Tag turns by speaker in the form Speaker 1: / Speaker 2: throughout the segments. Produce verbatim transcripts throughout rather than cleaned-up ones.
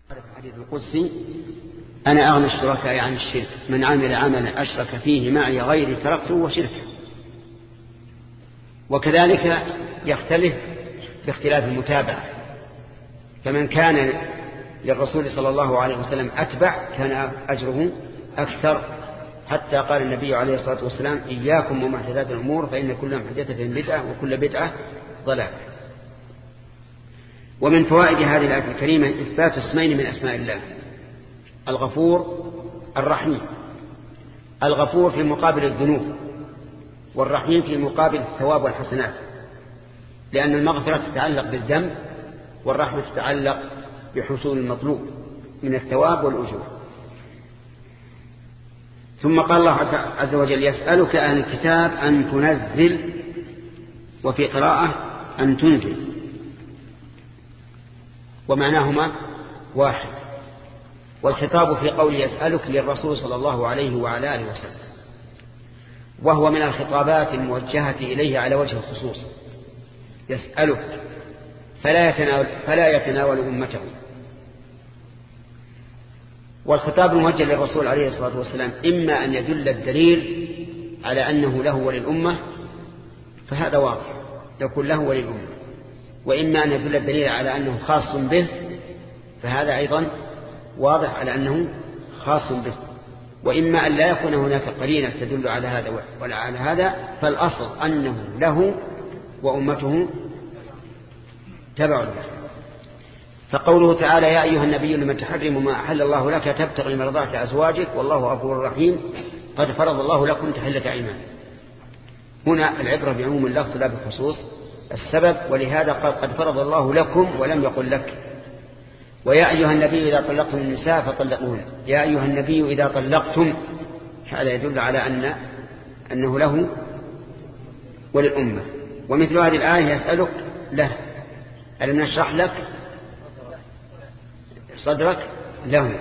Speaker 1: الحديث القدسي: أنا أغنى الشركاء عن الشرك، من عمل عملا أشرك فيه معي غيري تركته وشركه. وكذلك يختلف باختلاف المتابعة، فمن كان للرسول صلى الله عليه وسلم أتبع كان أجره أكثر، حتى قال النبي عليه الصلاة والسلام: إياكم ومحدثات الأمور فإن كل محدثة بدعة وكل بدعة ضلالة. ومن فوائد هذه الآية الكريمة إثبات اسمين من أسماء الله: الغفور الرحيم. الغفور في مقابل الذنوب، والرحيم في مقابل الثواب والحسنات، لأن المغفرة تتعلق بالذنب والرحمة تتعلق بحصول المطلوب من الثواب والأجور. ثم قال الله عز وجل: يسألك أهل الكتاب أن تنزل، وفي قراءة أن تنزل، ومعناهما واحد. والخطاب في قول يسألك للرسول صلى الله عليه وعلى آله وسلم، وهو من الخطابات الموجهة إليه على وجه الخصوص. يسألك فلا يتناول, فلا يتناول أمته. والخطاب الموجه للرسول عليه الصلاة والسلام إما أن يدل الدليل على أنه له وللأمة، فهذا واضح يكون له وللأمة، وإما أن يدل الدليل على أنه خاص به، فهذا أيضا واضح على أنه خاص به، وإما أن لا يكون هناك قرينة تدل على هذا ولا على هذا، فالأصل أنه له وأمته تبع له. فقوله تعالى: يا أيها النبي لما تحرم ما أحل الله لك تبتغي مرضات أزواجك والله غفور رحيم قد فرض الله لكم تحلة أيمان. هنا العبرة بعموم اللفظ لا بخصوص السبب، ولهذا قال قد فرض الله لكم ولم يقل لك. ويا أيها النبي إذا طلقتم النساء فطلقوهن. يا أيها النبي إذا طلقتم، هذا يدل على أن أنه له وللأمة. ومثل هذه الآية يسألك له: ألم نشرح لك صدرك له.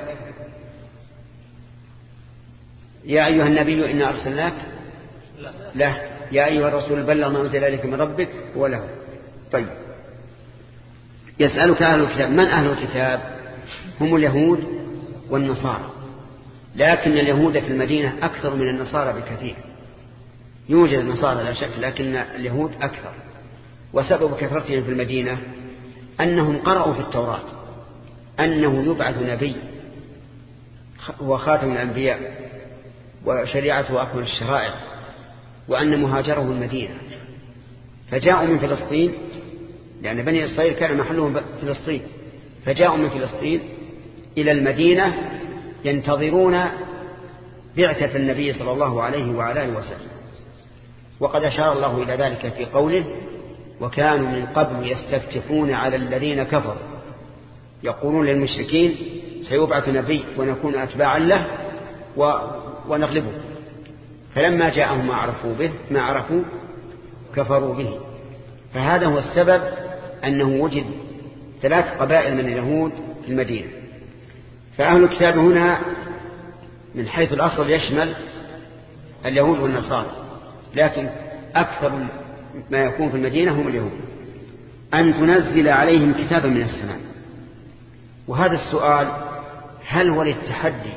Speaker 1: يا أيها النبي إنا أرسلناك له. يا أيها الرسول بلغ ما أنزل إليك من ربك وله. طيب، يسألك أهل الكتاب. من أهل الكتاب؟ هم اليهود والنصارى، لكن اليهود في المدينة أكثر من النصارى بكثير. يوجد النصارى لا شك، لكن اليهود أكثر. وسبب كثرتهم في المدينة أنهم قرأوا في التوراة أنه يبعث نبي هو خاتم الأنبياء وشريعته أكمل الشرائع، وأن مهاجره المدينة، فجاءوا من فلسطين، لأن بني إسرائيل كان محلهم فلسطين، فجاءوا من فلسطين إلى المدينة ينتظرون بعثة النبي صلى الله عليه وعلى آله وسلم. وقد أشار الله إلى ذلك في قوله: وكانوا من قبل يستفتحون على الذين كفروا يقولون للمشركين سيبعث نبي ونكون أتباعا له ونغلبه، فلما جاءهم ما عرفوا به ما عرفوا كفروا به. فهذا هو السبب أنه وجد ثلاث قبائل من اليهود في المدينة. فأهل الكتاب هنا من حيث الأصل يشمل اليهود والنصارى، لكن أكثر ما يكون في المدينة هم اليهود. أن تنزل عليهم كتابا من السماء. وهذا السؤال هل هو للتحدي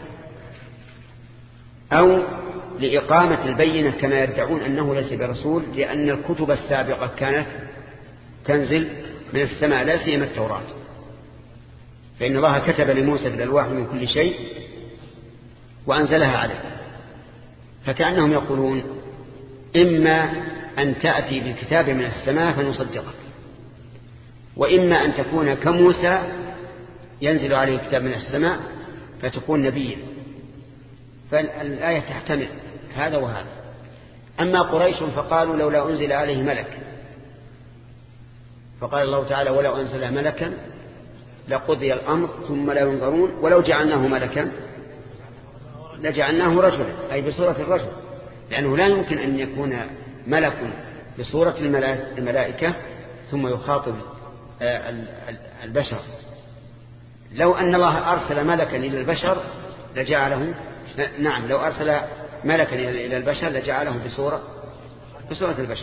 Speaker 1: أو لإقامة البينة كما يدعون أنه ليس برسول، لأن الكتب السابقة كانت تنزل من السماء لا سيما التوراة، فإن الله كتب لموسى في الألواح من كل شيء وأنزلها عليه. فكأنهم يقولون: إما أن تأتي بكتاب من السماء فنصدقك، وإما أن تكون كموسى ينزل عليه كتاب من السماء فتكون نبيا. فالآية تحتمل هذا وهذا. أما قريش فقالوا: لولا أنزل عليه ملك، فقال الله تعالى: ولو أنزل ملكا لقضي الأمر ثم لا ينظرون ولو جعلناه ملكا لجعلناه رجلا، أي بصورة الرجل، لأنه لا يمكن أن يكون ملك بصورة الملائكة ثم يخاطب البشر. لو أن الله أرسل ملكا إلى البشر لجعله نعم لو أرسل ملكا إلى البشر لجعله بصورة بصورة البشر.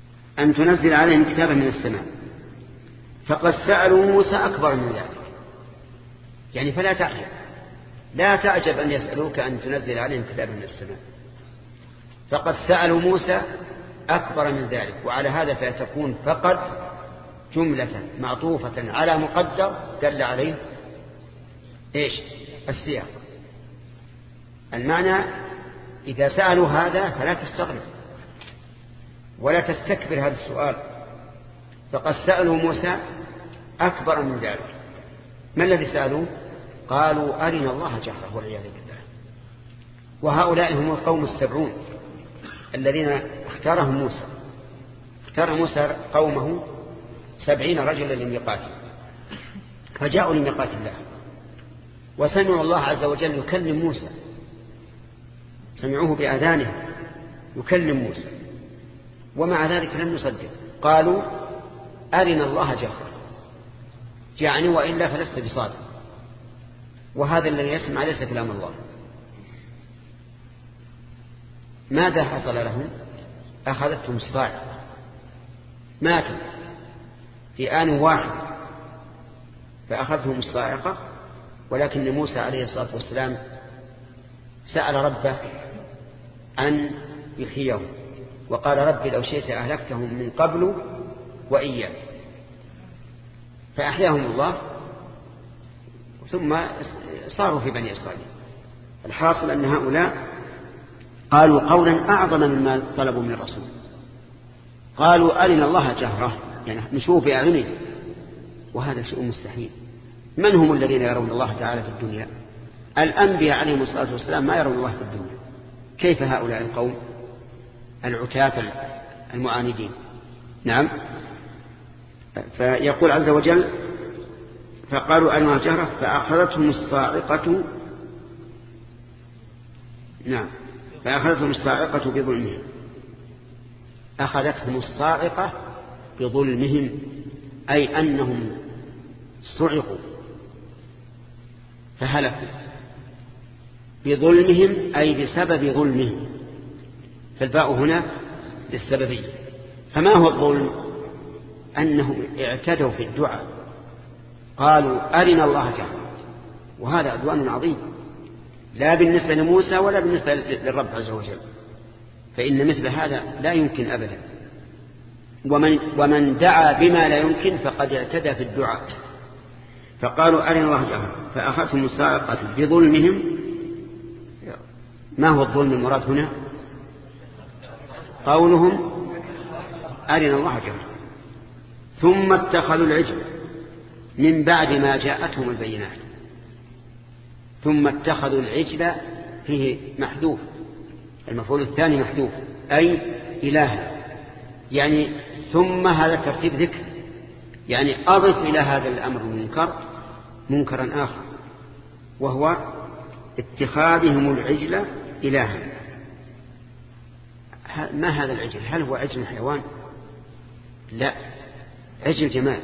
Speaker 1: أن تنزل عليهم كتابا من السماء. فقد سألوا موسى أكبر من ذلك، يعني فلا تعجب لا تعجب أن يسألوك أن تنزل عليهم كتابا من السماء. فقد سألوا موسى أكبر من ذلك، وعلى هذا فتكون فقد جملة معطوفة على مقدر دل عليه إيش السياق. المعنى إذا سألوا هذا فلا تستغرب ولا تستكبر هذا السؤال. فقد سألوا موسى أكبر من ذلك. ما الذي سألوا؟ قالوا أرنا الله جهرة والعياذ بالله. وهؤلاء هم القوم السبعون الذين اختارهم موسى. اختار موسى قومه سبعين رجلا لميقاته، فجاءوا لميقات الله وسمعوا الله عز وجل يكلم موسى، سمعوه بآذانه يكلم موسى، ومع ذلك لم يصدق. قالوا أرنا الله جهرة، يعني وإلا فلست بصادق. وهذا الذي يسمع ليس كلام الله. ماذا حصل لهم؟ أخذتهم الصاعقة، ماتوا في آن واحد فأخذتهم الصاعقة. ولكن موسى عليه الصلاة والسلام سأل ربه أن يحييهم، وقال ربي لو شئت أهلكتهم من قبل وإياك، فأحياهم الله ثم صاروا في بني إسرائيل. الحاصل أن هؤلاء قالوا قولا أعظم مما طلبوا من الرسول. قالوا أرنا الله جهرة، يعني نشوف بأعيننا، وهذا شيء مستحيل. من هم الذين يرون الله تعالى في الدنيا؟ الأنبياء عليهم الصلاة والسلام ما يرون الله في الدنيا. كيف هؤلاء القوم العتاة المعاندين؟ نعم. فيقول عز وجل فقالوا أرنا الله جهرة فأخذتهم الصاعقة. نعم، فأخذتهم الصاعقة بظلمهم. أخذتهم الصاعقة بظلمهم، أي أنهم صعقوا فهلكوا بظلمهم، أي بسبب ظلمهم. فالباء هنا للسببية. فما هو الظلم؟ أنهم اعتدوا في الدعاء، قالوا أرنا الله جهرة، وهذا عدوان عظيم لا بالنسبة لموسى ولا بالنسبة للرب عز وجل، فإن مثل هذا لا يمكن أبدا. ومن, ومن دعا بما لا يمكن فقد اعتدى في الدعاء. فقالوا أرنا الله جهرة فأخذتهم الصاعقة بظلمهم. ما هو الظلم المراد هنا؟ قولهم أرنا الله جهرة، ثم اتخذوا العجل من بعد ما جاءتهم البينات. ثم اتخذوا العجل فيه محذوف، المفعول الثاني محذوف، أي إله، يعني ثم هذا ترتيب ذكر، يعني أضف إلى هذا الأمر المنكر منكرا آخر، وهو اتخاذهم العجل إلها. ما هذا العجل؟ هل هو عجل حيوان؟ لا، عجل جمال.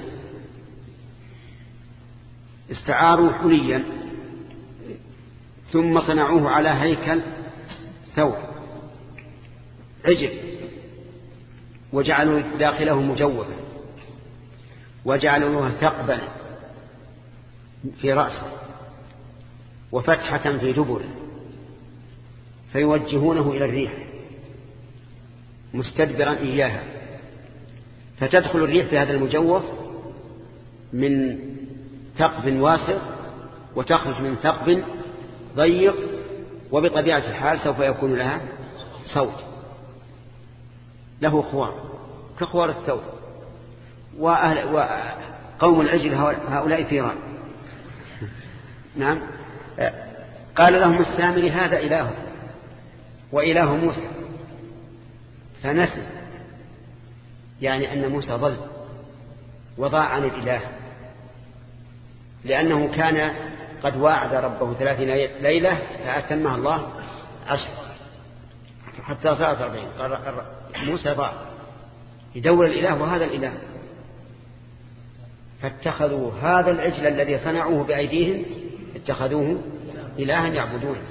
Speaker 1: استعاروا حليا ثم صنعوه على هيكل ثور عجل، وجعلوا داخله مجوفا، وجعلوا له ثقبا في رأسه وفتحة في دبره، فيوجهونه إلى الريح مستدبرا إياها، فتدخل الريح في هذا المجوف من ثقب واسع وتخرج من ثقب ضيق، وبطبيعة الحال سوف يكون لها صوت، له خوار كخوار الثور. وأهل وقوم العجل هؤلاء ثيران. نعم. قال لهم السامري هذا إله وإله موسى فنسي، يعني أن موسى ضل وضاع عن الإله، لأنه كان قد واعد ربه ثلاثين ليلة فأتمها الله عشر حتى صارت أربعين. موسى ضاع يدور الإله وهذا الإله، فاتخذوا هذا العجل الذي صنعوه بأيديهم اتخذوه إلها يعبدونه.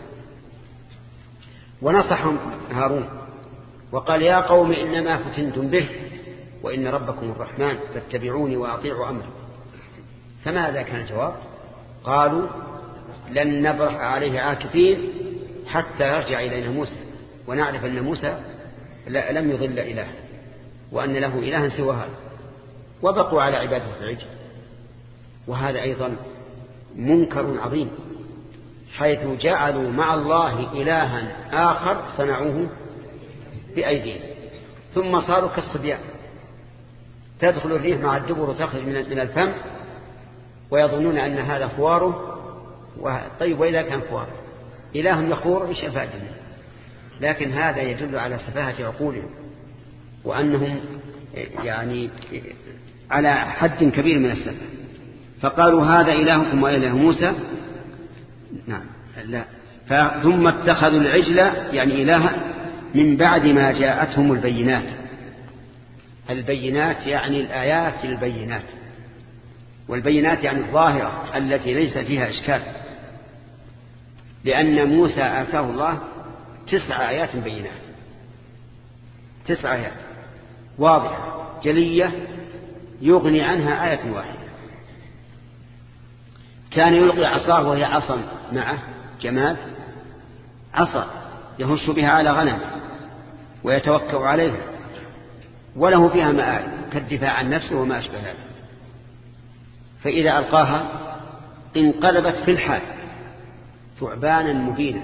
Speaker 1: ونصحهم هارون وقال يا قوم إنما فتنتم به وإن ربكم الرحمن فاتبعوني وأطيعوا أمري. فماذا كان الجواب؟ قالوا لن نبرح عليه عاكفين حتى يرجع إلينا موسى ونعرف أن موسى لم يضل إله وأن له إلها سوى هذا، وبقوا على عبادة العجل. وهذا أيضا منكر عظيم، حيث جعلوا مع الله إلها آخر صنعوه بأيديهم، ثم صاروا كالصبيان، تدخل الريح مع الدبر وتخرج من الفم ويظنون أن هذا خواره. طيب وإذا كان خواره إله يخور إيش أفادنا؟ لكن هذا يدل على سفاهة عقولهم وأنهم يعني على حد كبير من السفه. فقالوا هذا إلهكم وإله موسى. نعم لا. ثم اتخذوا العجل يعني إلها من بعد ما جاءتهم البينات. البينات يعني الآيات البينات، والبينات يعني الظاهرة التي ليس فيها إشكال، لأن موسى آتاه الله تسع آيات بينات، تسع آيات واضحة جلية يغني عنها آية واحدة. كان يلقي عصاه وهي عصا معه جماد، عصا يهش بها على غنم ويتوكأ عليها، وله فيها مآرب كالدفاع عن نفسه وما أشبه ذلك. فإذا ألقاها انقلبت في الحال ثعبانا مبينا،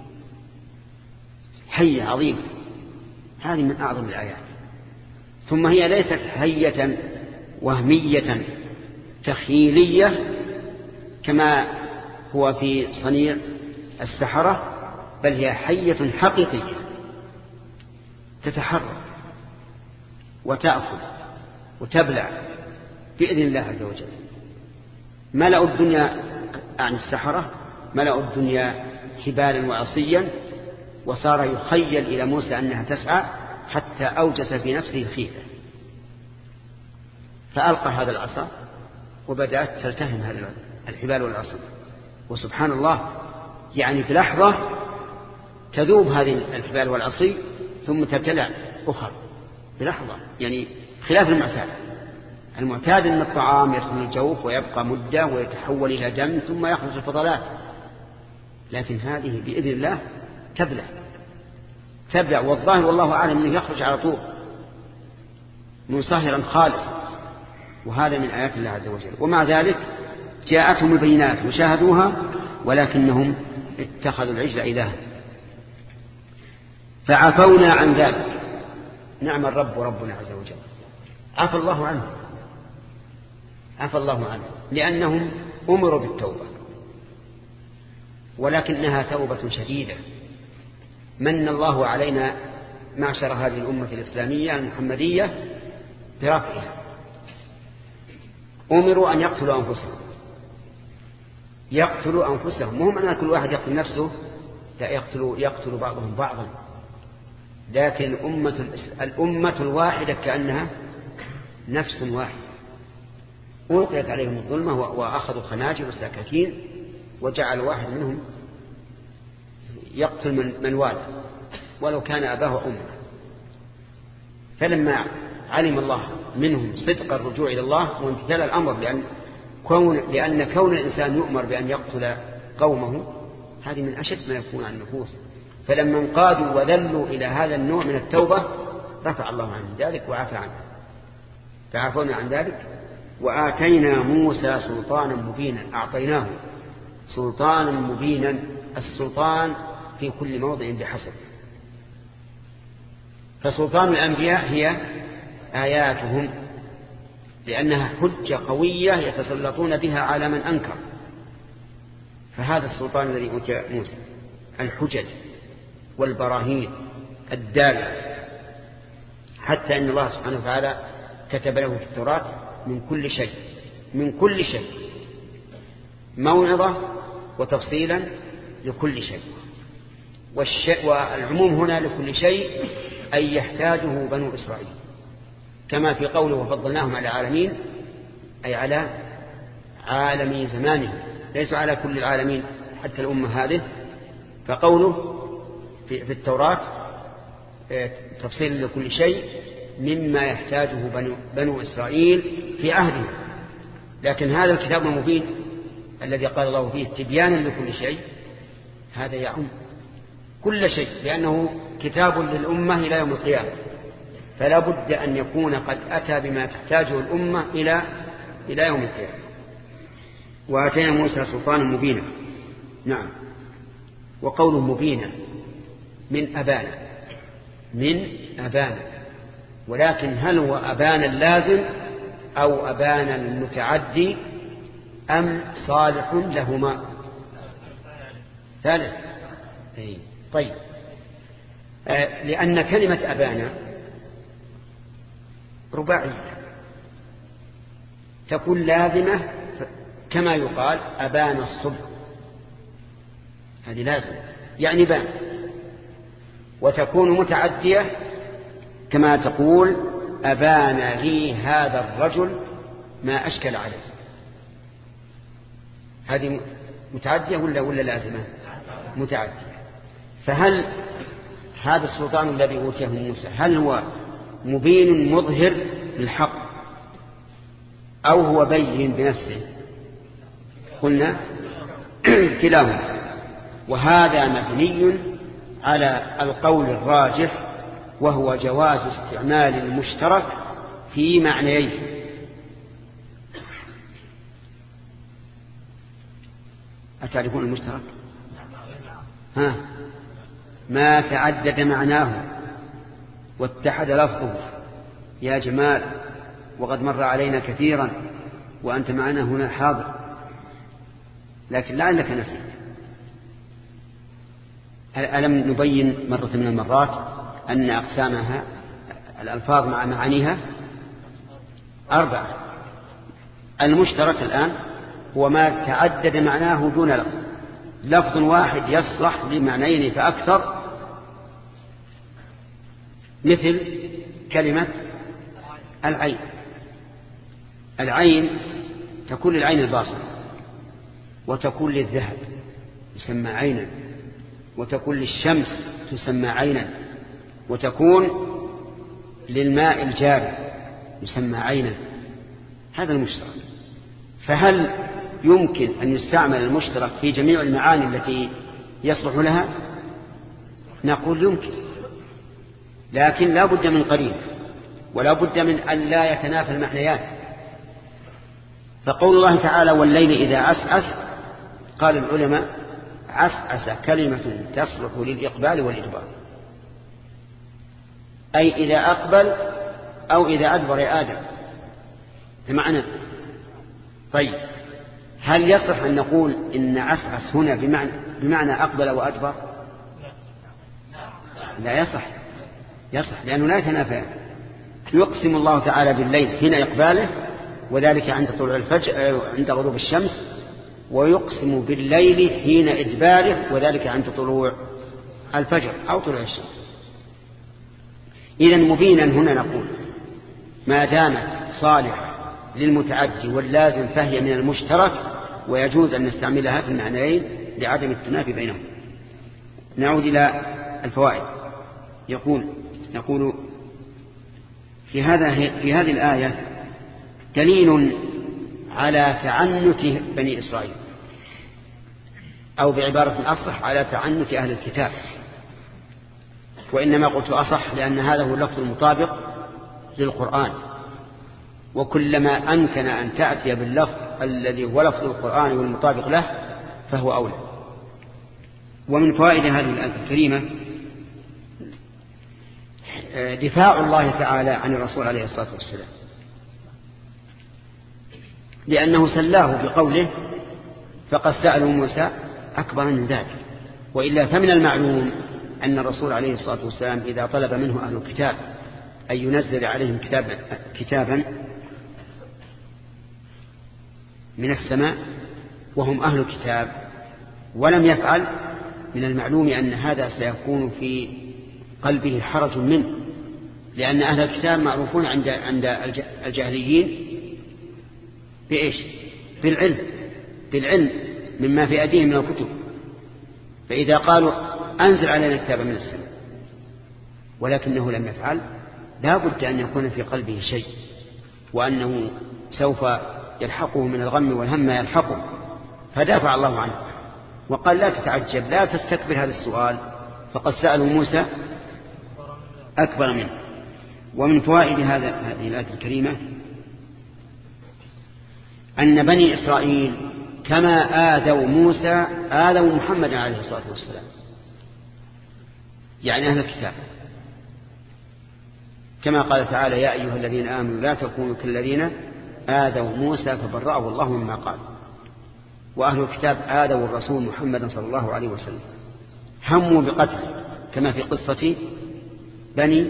Speaker 1: حية عظيمة. هذه من أعظم الآيات. ثم هي ليست حية وهمية تخيلية كما هو في صنيع السحرة، بل هي حية حقيقية تتحرك وتأكل وتبلع بإذن الله عز وجل. ملأوا الدنيا عن السحرة، ملأوا الدنيا حبالا وعصيا، وصار يخيل إلى موسى أنها تسعى حتى أوجس في نفسه خيفة، فألقى هذا العصا وبدأت تلتهم هذا الحبال والعصا. وسبحان الله يعني في لحظة تذوب هذه الحبال والعصي ثم تبتلع أخر بلحظة، يعني خلاف المعتاد. المعتاد أن الطعام يدخل الجوف ويبقى مدة ويتحول إلى دم ثم يخرج الفضلات، لكن هذه بإذن الله تبلع تبلع والظاهر والله أعلم أنه يخرج على طول منصهرا خالصا. وهذا من آيات الله عز وجل. ومع ذلك جاءتهم البينات وشاهدوها، ولكنهم اتخذوا العجل إلها. فعفونا عن ذلك. نعم الرب ربنا عز وجل، عفى الله عنه عفى الله عنه لأنهم أمروا بالتوبة، ولكنها توبة شديدة. من الله علينا معشر هذه الأمة الإسلامية المحمدية برفعها. أمروا أن يقتلوا أنفسهم يقتلوا أنفسهم مهم أن كل واحد يقتل نفسه، لا يقتلوا يقتل بعضهم بعضا. لكن أمة الأمة الواحدة كأنها نفس واحد، ألقيت عليهم الظلمة وأخذوا خناجر وسكاكين وجعل واحد منهم يقتل من, من والده ولو كان أباه وأمه. فلما علم الله منهم صدق الرجوع إلى الله وامتثال الأمر، لأن كون, لأن كون الإنسان يؤمر بأن يقتل قومه هذه من أشد ما يكون عن النفوس. فلما انقادوا وذلوا إلى هذا النوع من التوبة رفع الله عنه ذلك وعفى عنه. فعفونا عن ذلك. وآتينا موسى سلطانا مبينا. أعطيناه سلطانا مبينا. السلطان في كل موضع بحسب. فسلطان الأنبياء هي آياتهم، لأنها حجة قوية يتسلطون بها على من أنكر. فهذا السلطان الذي أوتي موسى الحجج والبراهين الدالة، حتى إن الله سبحانه وتعالى كتب له في التوراة من كل شيء من كل شيء موعظة وتفصيلا لكل شيء. والعموم هنا لكل شيء أي يحتاجه بنو إسرائيل، كما في قوله وفضلناهم على العالمين، أي على عالمي زمانهم، ليسوا على كل العالمين حتى الأمة هذه. فقوله في, في التوراة تفصيل لكل شيء مما يحتاجه بنو, بنو إسرائيل في عهدهم. لكن هذا الكتاب المبين الذي قال الله فيه تبيانا لكل شيء هذا يعم كل شيء، لأنه كتاب للأمة إلى يوم القيامة، فلا بد أن يكون قد أتى بما تحتاجه الأمة إلى إلى يوم القيامة. وآتينا موسى سلطانا مبينا. نعم. وقول مبينا من أبانا، من أبانا، ولكن هل هو أبانا اللازم أو أبانا المتعدي أم صالح لهما؟ ثالث. طيب، آه لأن كلمة أبانا رباعية تكون لازمة كما يقال أبانا الصبح، هذه لازمة يعني بان، وتكون متعدية كما تقول أبان لي هذا الرجل ما أشكل عليه. هذه متعدية ولا ولا لازمة؟ متعدية. فهل هذا السلطان الذي أوتيه موسى هل هو مبين مظهر للحق أو هو بين بنفسه؟ قلنا كلاهما، وهذا مبني على القول الراجح وهو جواز استعمال المشترك في معنيين. أتعرفون المشترك؟ ها، ما تعدد معناه واتحد لفظه يا جمال، وقد مر علينا كثيرا وأنت معنا هنا حاضر، لكن لعلك نسيت. ألم نبين مرة من المرات أن أقسامها الألفاظ مع معانيها أربعة؟ المشترك الآن هو ما تعدد معناه دون لفظ، لفظ واحد يصلح لمعنيين فأكثر، مثل كلمة العين. العين تكون للعين الباصرة، وتكون للذهب يسمى عينا، وتكون للشمس تسمى عينا، وتكون للماء الجاري يسمى عينا. هذا المشترك. فهل يمكن أن يستعمل المشترك في جميع المعاني التي يصلح لها؟ نقول يمكن، لكن لا بد من قرين، ولا بد من أن لا يتنافى المعنيان. فقول الله تعالى والليل إذا عسعس، قال العلماء عسعس كلمة تصلح للإقبال والإدبار، أي إذا أقبل أو إذا أدبر يا آدم بمعنى. طيب، هل يصح أن نقول إن عسعس هنا بمعنى, بمعنى أقبل وأدبر؟ لا يصح. يصح لأنه لا يتنافى. يقسم الله تعالى بالليل حين إقباله، وذلك عند طلوع الفجر عند غروب الشمس، ويقسم بالليل حين إدباره، وذلك عند طلوع الفجر أو طلوع الشمس. إذن مبينا هنا نقول ما دامت صالح للمتعدي واللازم فهي من المشترك، ويجوز أن نستعملها في المعنيين لعدم التنافي بينهم. نعود إلى الفوائد. يقول نقول في هذا في هذه الآية دليل على تعنت بني إسرائيل، أو بعبارة أصح على تعنت أهل الكتاب، وإنما قلت أصح لأن هذا هو اللفظ المطابق للقرآن، وكلما أمكن أن تأتي باللفظ الذي هو لفظ القرآن والمطابق له فهو أولى. ومن فوائد هذه الآية الكريمة دفاع الله تعالى عن الرسول عليه الصلاة والسلام، لأنه سلاه بقوله فقد سألوا موسى أكبر من ذلك. وإلا فمن المعلوم أن الرسول عليه الصلاة والسلام إذا طلب منه أهل الكتاب أن ينزل عليهم كتاب كتابا من السماء وهم أهل الكتاب ولم يفعل، من المعلوم أن هذا سيكون في قلبه حرج منه، لأن أهل الكتاب معروفون عند عند الجاهليين بإيش؟ بالعلم، بالعلم مما في أيديهم من الكتب. فإذا قالوا أنزل علينا كتابا من السماء ولكنه لم يفعل، لا بد أن يكون في قلبه شيء، وأنه سوف يلحقه من الغم والهم ما يلحقه. فدافع الله عنه وقال لا تتعجب، لا تستكبر هذا السؤال، فقد سألوا موسى أكبر منه. ومن فوائد هذا هذه الآية الكريمة أن بني إسرائيل كما آذوا موسى آذوا محمد عليه الصلاة والسلام، يعني أهل الكتاب، كما قال تعالى يا أيها الذين آمنوا لا تكونوا كالذين آذوا موسى فبرأه الله مما قال. وأهل الكتاب آذوا الرسول محمد صلى الله عليه وسلم، هموا بقتله كما في قصة بني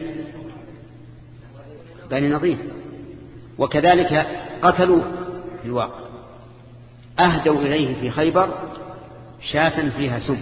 Speaker 1: بني نضير، وكذلك قتلوا في الواقع. أهدوا إليه في خيبر شاة فيها سم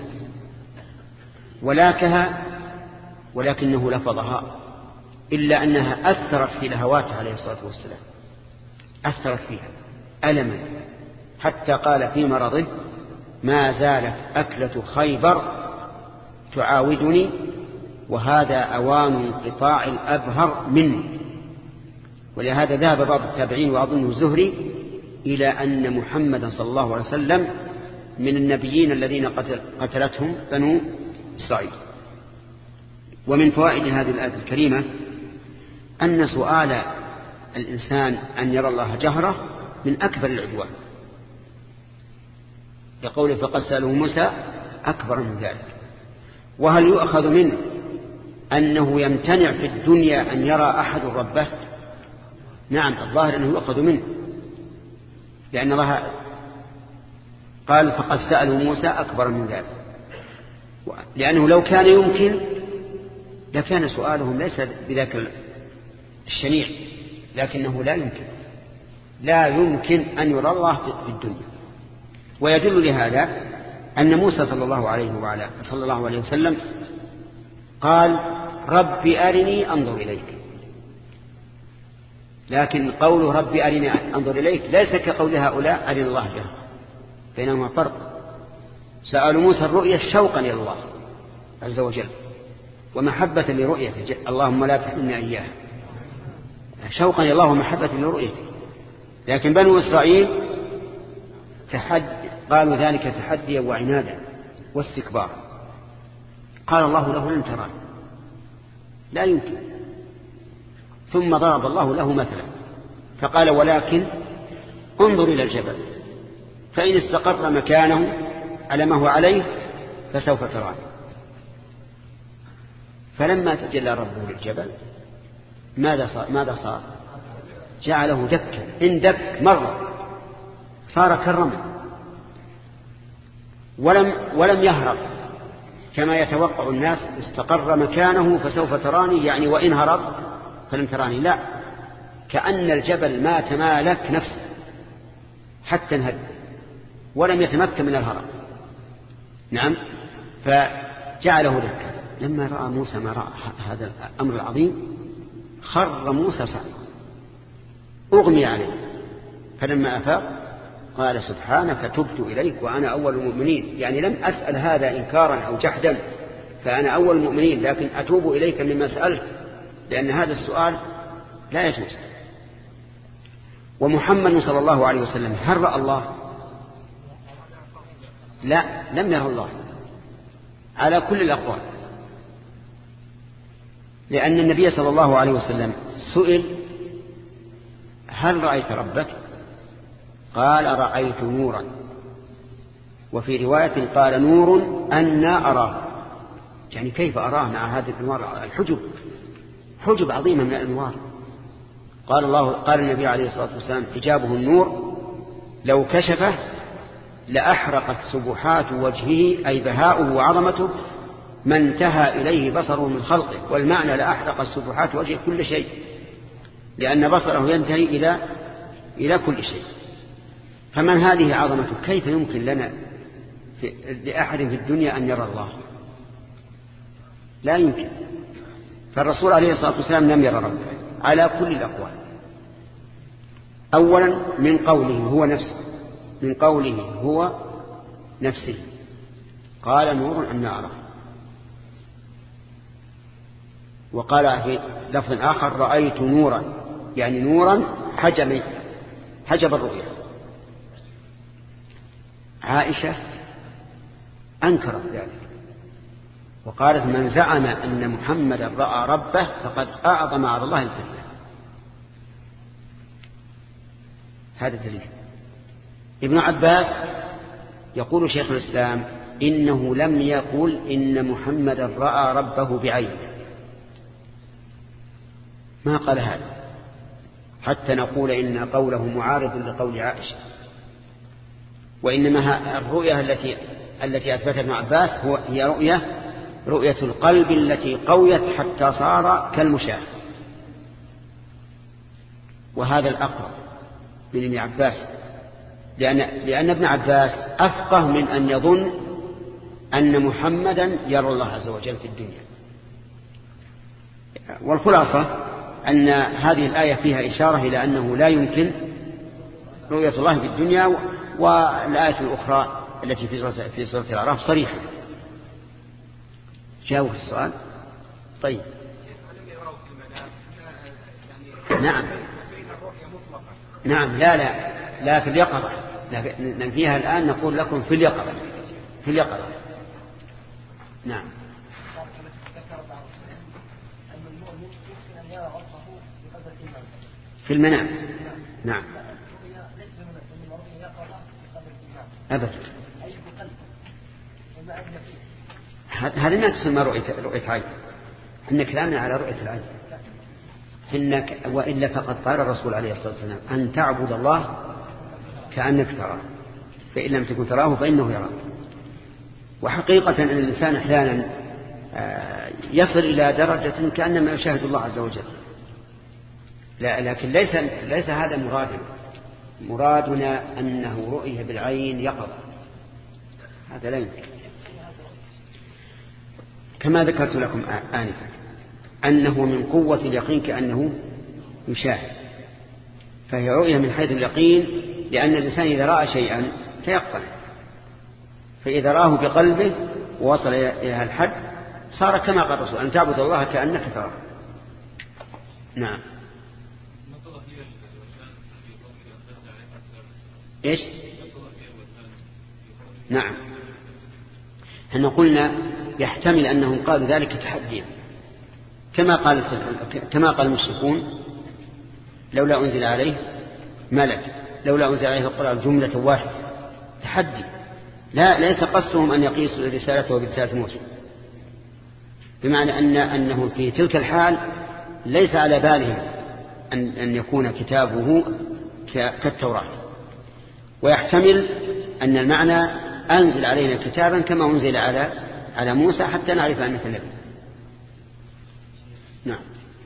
Speaker 1: ولاكها ولكنه لفظها، إلا أنها أثرت في لهواته عليه الصلاة والسلام، أثرت فيها ألما حتى قال في مرضه ما زالت أكلة خيبر تعاودني وهذا أوان انقطاع الأبهر مني. ولهذا ذهب بعض التابعين وأظنه الزهري إلى أن محمدا صلى الله عليه وسلم من النبيين الذين قتل قتلتهم بنو إسرائيل. ومن فوائد هذه الآية الكريمة أن سؤال الإنسان أن يرى الله جهرة من أكبر العدوان، يقول فقد سألوا موسى أكبر من ذلك. وهل يؤخذ منه أنه يمتنع في الدنيا أن يرى أحد ربه؟ نعم، الظاهر أنه يؤخذ منه، لأن الله قال فقد سألوا موسى أكبر من ذلك، لأنه لو كان يمكن لكان سؤالهم ليس بذاك الشنيع، لكنه لا يمكن لا يمكن أن يرى الله في الدنيا. ويدل لهذا أن موسى صلى الله عليه وعلى صلى الله عليه وسلم قال رب أرني أنظر إليك، لكن قول رب أرني أنظر إليك ليس كقول هؤلاء أرني الله جهرا، بينهما فرق. سألوا موسى الرؤية شوقا إلى الله عز وجل ومحبة لرؤيته، اللهم لا تحرمنا إياها، شوقا إلى الله ومحبة لرؤيته. لكن بنو إسرائيل تحد قالوا ذلك تحديا وعنادا واستكبارا. قال الله له لن تراني، لا يمكن. ثم ضرب الله له مثلا فقال ولكن انظر إلى الجبل فإن استقر مكانه على ما هو عليه فسوف تراني. فلما تجلى ربه للجبل ماذا صار؟ ماذا صار؟ جعله دكا، إن دك مرة صار كالرمل، ولم ولم يهرب كما يتوقع الناس استقر مكانه فسوف تراني، يعني وإن هرب فلن تراني. لا، كأن الجبل ما تمالك نفسه حتى انهد ولم يتمكن من الهرب. نعم، فجعله دكا. لما رأى موسى ما رأى هذا الأمر العظيم خر موسى صعقا أغمي عليه، فلما أفاق قال سبحانك تبت إليك وأنا أول المؤمنين، يعني لم أسأل هذا إنكارا أو جحدا، فأنا أول المؤمنين، لكن أتوب إليك مما سألت، لأن هذا السؤال لا يجوز. ومحمد صلى الله عليه وسلم هل رأى الله؟ لا، لم يرى الله على كل الأقوال، لأن النبي صلى الله عليه وسلم سئل هل رأيت ربك؟ قال رأيت نورا، وفي رواية قال نور أنا أراه، يعني كيف أراه مع هذه الأنوار الحجب، حجب عظيمة من الأنوار. قال الله قال النبي عليه الصلاة والسلام حجابه النور لو كشفه لأحرقت سبحات وجهه، أي بهاؤه وعظمته ما انتهى إليه بصره من خلقه، والمعنى لأحرقت سبحات وجهه كل شيء، لأن بصره ينتهي إلى إلى كل شيء. فمن هذه عظمته كيف يمكن لنا في لأحد في الدنيا أن يرى الله؟ لا يمكن. فالرسول عليه الصلاة والسلام لم يرى ربه على كل الأقوال. أولا من قوله هو نفسه، من قوله هو نفسه قال نور أنا أراه، وقال في لفظ آخر رأيت نورا، يعني نورا حجب حجب الرؤية. عائشة أنكرت ذلك وقالت من زعم أن محمد رأى ربه فقد أعظم على الله الفتنة. هذا دليل. ابن عباس يقول شيخ الإسلام إنه لم يقل إن محمد رأى ربه بعينه، ما قال هذا حتى نقول إن قوله معارض لقول عائشة، وإنما الرؤية التي التي أثبتها ابن عباس هو هي رؤية رؤية القلب التي قويت حتى صار كالمشاهد، وهذا الأقرب من ابن عباس، لأن, لأن ابن عباس أفقه من أن يظن أن محمدا يرى الله عز وجل في الدنيا. والخلاصة أن هذه الآية فيها إشارة إلى أنه لا يمكن رؤية الله في الدنيا، والآية الأخرى التي في سورة الأعراف صريحة. جاوب السؤال. طيب نعم نعم لا لا لا في اليقظة ننفيها الآن، نقول لكم في اليقظة في اليقظة. نعم في المنام. نعم أبدا، هذا ما تسمى رؤية رؤية عين، إن كلامنا على رؤية العين إنك، وإلا فقد قال الرسول عليه الصلاة والسلام أن تعبد الله كأنك تراه فإن لم تكن تراه فإنه يراك. وحقيقة أن الإنسان أحيانا يصل إلى درجة كأنما يشاهد الله عز وجل، لا لكن ليس ليس هذا مرادنا. مرادنا أنه رؤية بالعين يقظة، هذا لا يمكن. كما ذكرت لكم آنفا أنه من قوة اليقين كأنه يشاهد، فهي رؤية من حيث اليقين، لأن الإنسان إذا رأى شيئا فيقتنع، فإذا رآه بقلبه ووصل إلى الحد صار كما قال الرسول أن تعبد الله كأنك تراه. نعم إيش؟ نعم احنا قلنا يحتمل أنهم قالوا ذلك تحديا، كما قال كما قال المشركون لولا أنزل عليه ملك، لولا أنزل عليه القرآن جملة واحدة، تحدي. لا ليس قصدهم أن يقيسوا رسالته برسالة موسى، بمعنى أن أنه في تلك الحال ليس على بالهم أن أن يكون كتابه كالتوراة. ويحتمل أن المعنى أنزل علينا كتابا كما أنزل على على موسى حتى نعرف أنك نبي. نعم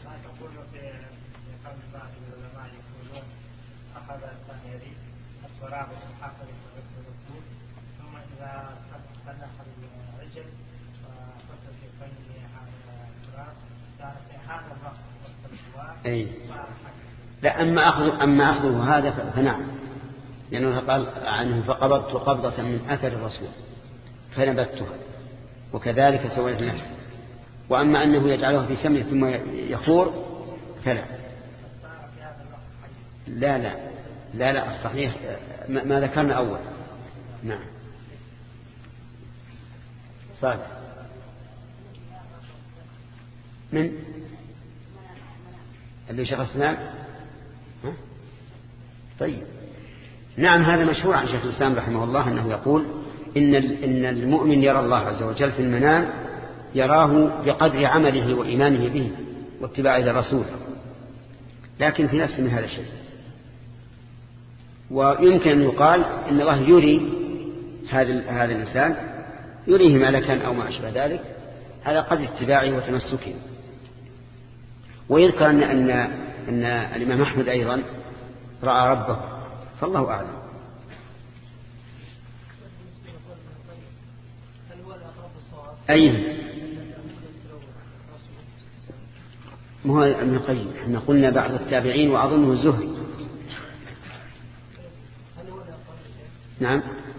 Speaker 1: أي لا أما أخذ أما أخذه هذا فنعم، لأنه قال عنه فقبضت قبضة من أثر الرسول فنبتها وكذلك سويت نفسي. وأما أنه يجعله في سمنه ثم يخور فلا لا لا لا لا الصحيح ما ذكرنا أول. نعم صالح من اللي شيخ الإسلام. طيب نعم هذا مشهور عن شيخ الإسلام رحمه الله أنه يقول إن إن المؤمن يرى الله عز وجل في المنام، يراه بقدر عمله وإيمانه به واتباعه للرسول، لكن في نفس من هذا الشيء. ويمكن أن يقال إن الله يري هذا هذا الإنسان يريه ملكا أو ما أشبه ذلك على قدر اتباعه وتمسكه. ويذكر أن أن أن الإمام أحمد أيضا رأى ربه، فالله أعلم. أي ما هو ابن القيم، احنا قلنا بعض التابعين وأظنه الزهري. نعم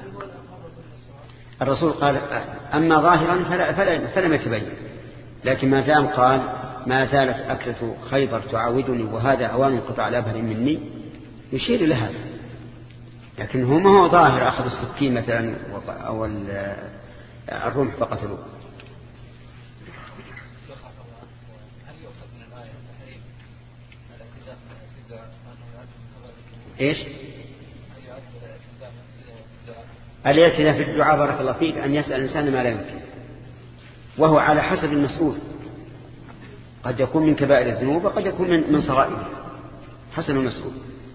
Speaker 1: الرسول قال أما ظاهرا فلا فلا فلم يتبين، لكن ما دام قال ما زالت أكلة خيبر تعاودني وهذا أوان انقطاع الأبهر مني، يشير إلى هذا. لكن هو ما هو ظاهر أخذ السكين مثلا أو الرمح فقتلوه. إيش الاعتداء في الدعاء بارك الله فيك أن يسأل الإنسان ما لا يمكن، وهو على حسب المسؤول، قد يكون من كبائر الذنوب وقد يكون من من صغائرها حسب المسؤول.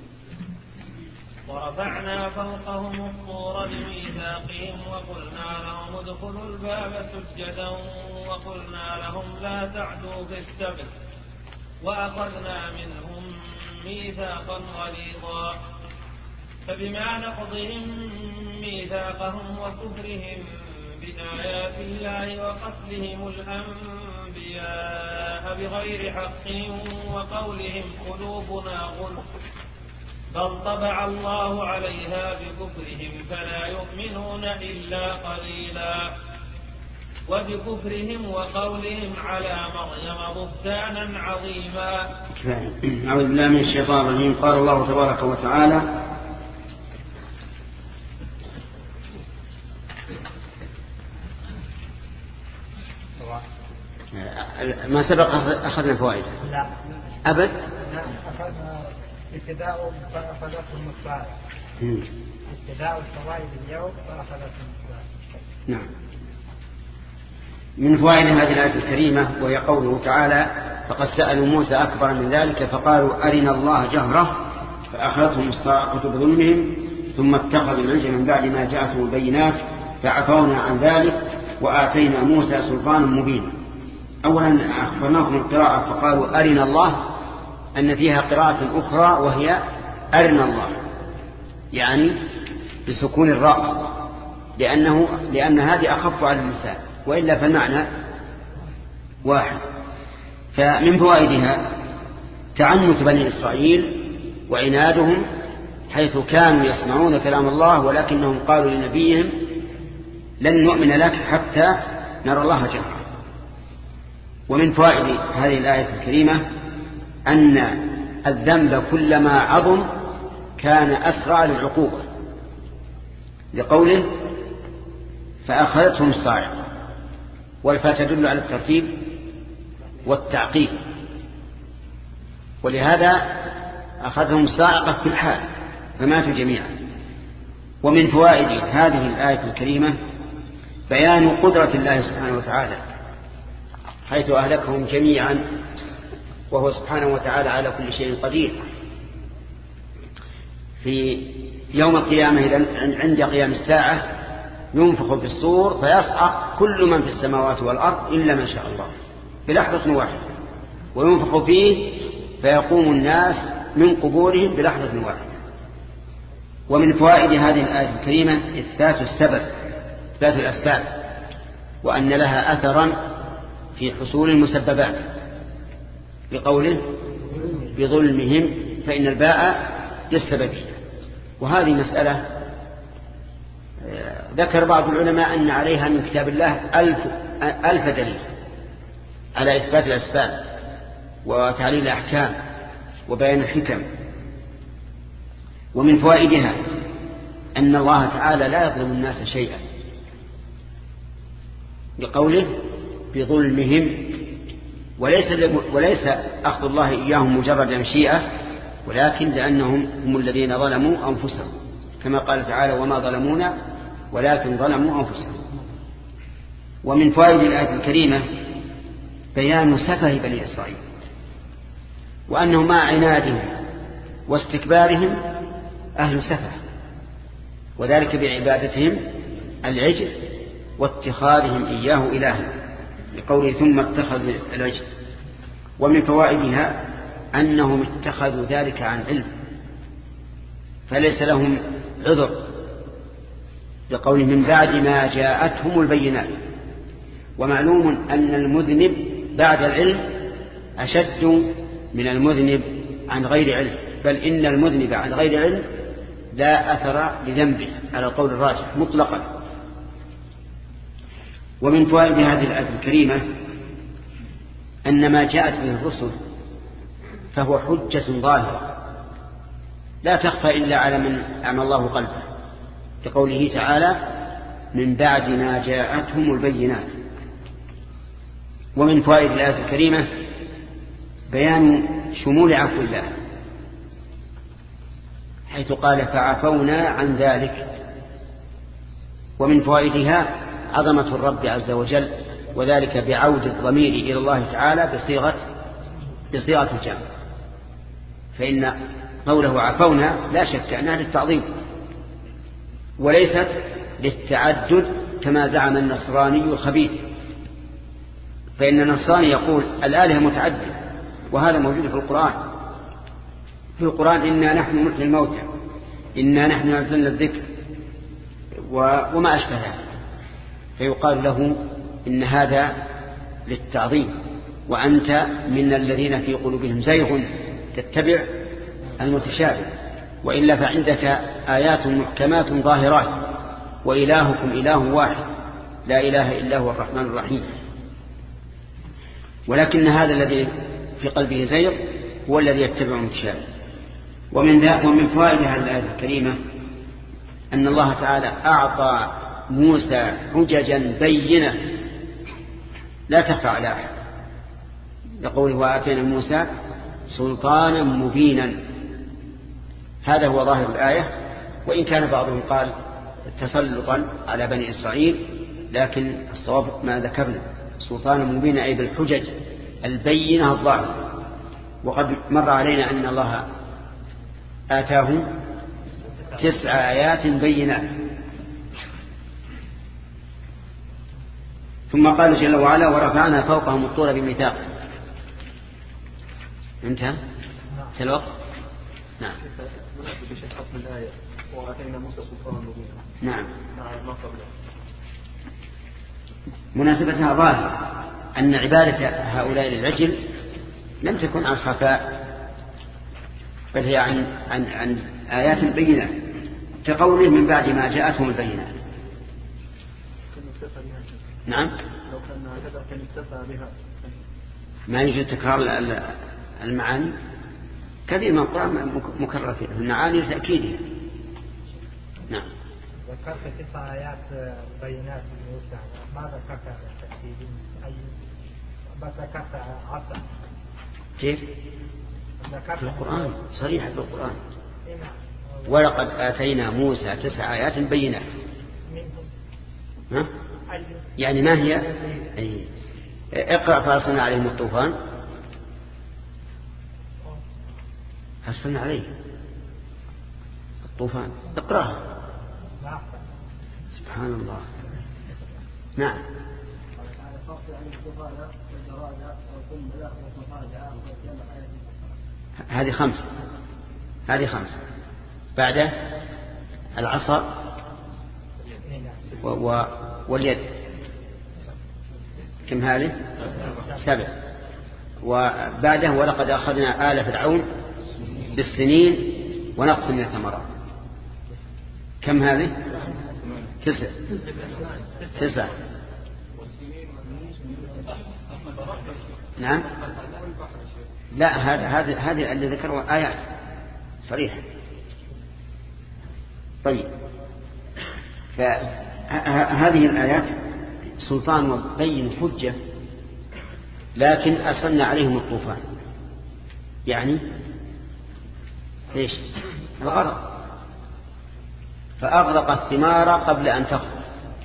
Speaker 2: ورفعنا فوقهم الطور بميثاقهم وقلنا لهم ادخلوا الباب سجدا وقلنا لهم لا تعدوا في السبت وأخذنا منهم ميثاقا غليظا فبما نقضهم ميثاقهم وكفرهم بآيات الله وقتلهم الأنبياء بغير حق وقولهم قلوبنا غلف بل طبع الله عليها بكفرهم فلا يؤمنون إلا قليلا وبكفرهم وقولهم على مريم بهتانا عظيما.
Speaker 1: أعوذ بالله من الشيطان الرجيم. قال الله تبارك وتعالى ما سبق أخذنا فوائد؟
Speaker 3: لا
Speaker 1: أبد.
Speaker 3: لا أخذنا ابتداء فأخذتهم الصائب، ابتداء الفوائد اليوم فأخذتهم الصائب.
Speaker 1: نعم. من فوائد هذه الآية الكريمة وهي قوله تعالى فقد سألوا موسى أكبر من ذلك فقالوا أرنا الله جهرة فأخذتهم الصاعقة بظلمهم ثم اتخذوا العجل من بعد ما جاءتهم البينات فعفونا عن ذلك وآتينا موسى سلطانا مبينا. أولا أخبرناكم القراءة فقالوا أرنا الله أن فيها قراءة أخرى وهي أرنا الله، يعني بسكون الراء، لأنه لأن هذه أخف على اللسان، وإلا فالمعنى واحد. فمن فوائدها تعنت بني إسرائيل وعنادهم حيث كانوا يسمعون كلام الله ولكنهم قالوا لنبيهم لن نؤمن لك حتى نرى الله جهرا. ومن فوائد هذه الآية الكريمة أن الذنب كلما عظم كان أسرع للعقوبة، لقوله فأخذتهم الصاعقة، والفاء تدل على الترتيب والتعقيب، ولهذا أخذهم الصاعقة في الحال فماتوا جميعا. ومن فوائد هذه الآية الكريمة بيان قدرة الله سبحانه وتعالى حيث أهلكهم جميعا وهو سبحانه وتعالى على كل شيء قدير. في يوم القيامة عند قيام الساعة ينفخ في الصور فيصعق كل من في السماوات والأرض إلا من شاء الله بلحظة واحدة، وينفخ فيه فيقوم الناس من قبورهم بلحظة واحدة. ومن فوائد هذه الآية الكريمة إثبات السبب، إثبات الأسباب، وأن لها أثرا في حصول المسببات، بقوله بظلمهم فإن الباء للسببية. وهذه مسألة ذكر بعض العلماء أن عليها من كتاب الله ألف, ألف دليل على إثبات الأسباب وتعليل الأحكام وبيان الحكم. ومن فوائدها أن الله تعالى لا يظلم الناس شيئا، بقوله بظلمهم، وليس, وليس أخذ الله إياهم مجرد مشيئة، ولكن لأنهم هم الذين ظلموا أنفسهم، كما قال تعالى وما ظلمونا ولكن ظلموا أنفسهم. ومن فوائد الآية الكريمة بيان سفه بني إسرائيل، وأنهم مع عنادهم واستكبارهم أهل سفه، وذلك بعبادتهم العجل واتخاذهم إياه إلها، لقوله ثم اتخذوا العجل. ومن فوائدها أنهم اتخذوا ذلك عن علم فليس لهم عذر، لقوله من بعد ما جاءتهم البينات. ومعلوم أن المذنب بعد العلم أشد من المذنب عن غير علم، بل إن المذنب عن غير علم لا أثر لذنبه على القول الراجح مطلقا. ومن فوائد هذه الآية الكريمة أن ما جاءت به الرسل فهو حجة ظاهرة لا تخفى إلا على من أعمى الله قلبه، كقوله تعالى من بعد ما جاءتهم البينات. ومن فوائد الآية الكريمة بيان شمول عفو الله، حيث قال فعفونا عن ذلك. ومن فوائدها عظمة الرب عز وجل، وذلك بعود الضمير إلى الله تعالى بصيغة بصيغة الجمع، فإن قوله عفونا لا شك أنها للتعظيم وليست للتعدد كما زعم النصراني الخبيث. فإن النصراني يقول الآلهة متعددة، وهذا موجود في القرآن. في القرآن إنا نحن نحيي الموتى، إنا نحن نزلنا الذكر وما أشبه ذلك، فيقال له إن هذا للتعظيم، وأنت من الذين في قلوبهم زيغ تتبع المتشابه، وإلا فعندك آيات محكمات ظاهرات، وإلهكم إله واحد لا إله إلا هو الرحمن الرحيم. ولكن هذا الذي في قلبه زيغ هو الذي يتبع المتشابه. ومن ذا ومن فوائد هذه الآية الكريمة أن الله تعالى أعطى موسى حججا بينة لا تخفى على أحد، يقول وآتينا موسى سلطانا مبينا. هذا هو ظاهر الآية، وإن كان بعضهم قال تسلطا على بني إسرائيل، لكن الصواب ما ذكرنا سلطانا مبينا أي بالحجج البينة الظاهرة. وقد مر علينا أن الله آتاهم تسع آيات بينات. ثم قال جل وعلا ورفعنا فوقهم الطور بميثاق. انتهى في الوقت. نعم
Speaker 4: الآية وآتينا موسى سلطانا مبينا.
Speaker 1: نعم مناسبتها ظاهرة أن عبادة هؤلاء للعجل لم تكن عن خفاء، بل هي عن, عن, عن آيات بينات، كقوله من بعد ما جاءتهم البينات. نعم
Speaker 4: لو كان هكذا كان اكتفى بها.
Speaker 1: ما يوجد تكرار المعاني، كثير من القرآن مكرر في المعاني لتأكيدها. نعم
Speaker 3: ذكرت تسع آيات بينات موسى، ما ذكرت تأكيد أي ما ذكرت عصا.
Speaker 1: كيف؟ في القرآن صريحة في القرآن ولقد آتينا موسى تسع آيات بينات. ها؟ يعني ما هي؟ أي. اقرأ فأرسلنا عليهم الطوفان. أرسلنا عليه الطوفان، اقرأها. سبحان الله. نعم هذه خمس هذه خمس بعد العصا و... و... واليد كم هذه؟ سبع. وبعده ولقد أخذنا آل فرعون بالسنين ونقص من الثمرات. كم هذه؟ تسع تسع نعم لا هذا هذا هذه اللي ذكروا آيات صريحة. طيب فهذه الآيات سلطان وبين حجة، لكن أرسلنا عليهم الطوفان يعني ليش؟ الغرق، فأغرق الثمار قبل أن تخرج،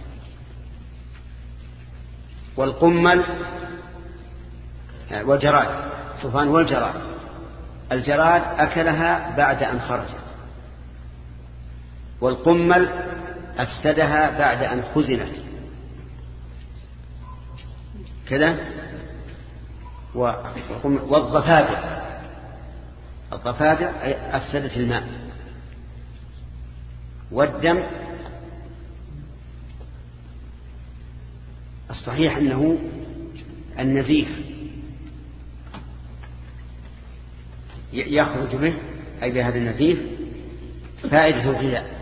Speaker 1: والقمل والجراد، طوفان والجراد، الجراد أكلها بعد أن خرجت، والقمل أفسدها بعد أن خزنت كذا. والضفادع الضفادع أفسدت الماء. والدم الصحيح أنه النزيف يخرج به أي بهذا النزيف فائدة الغذاء.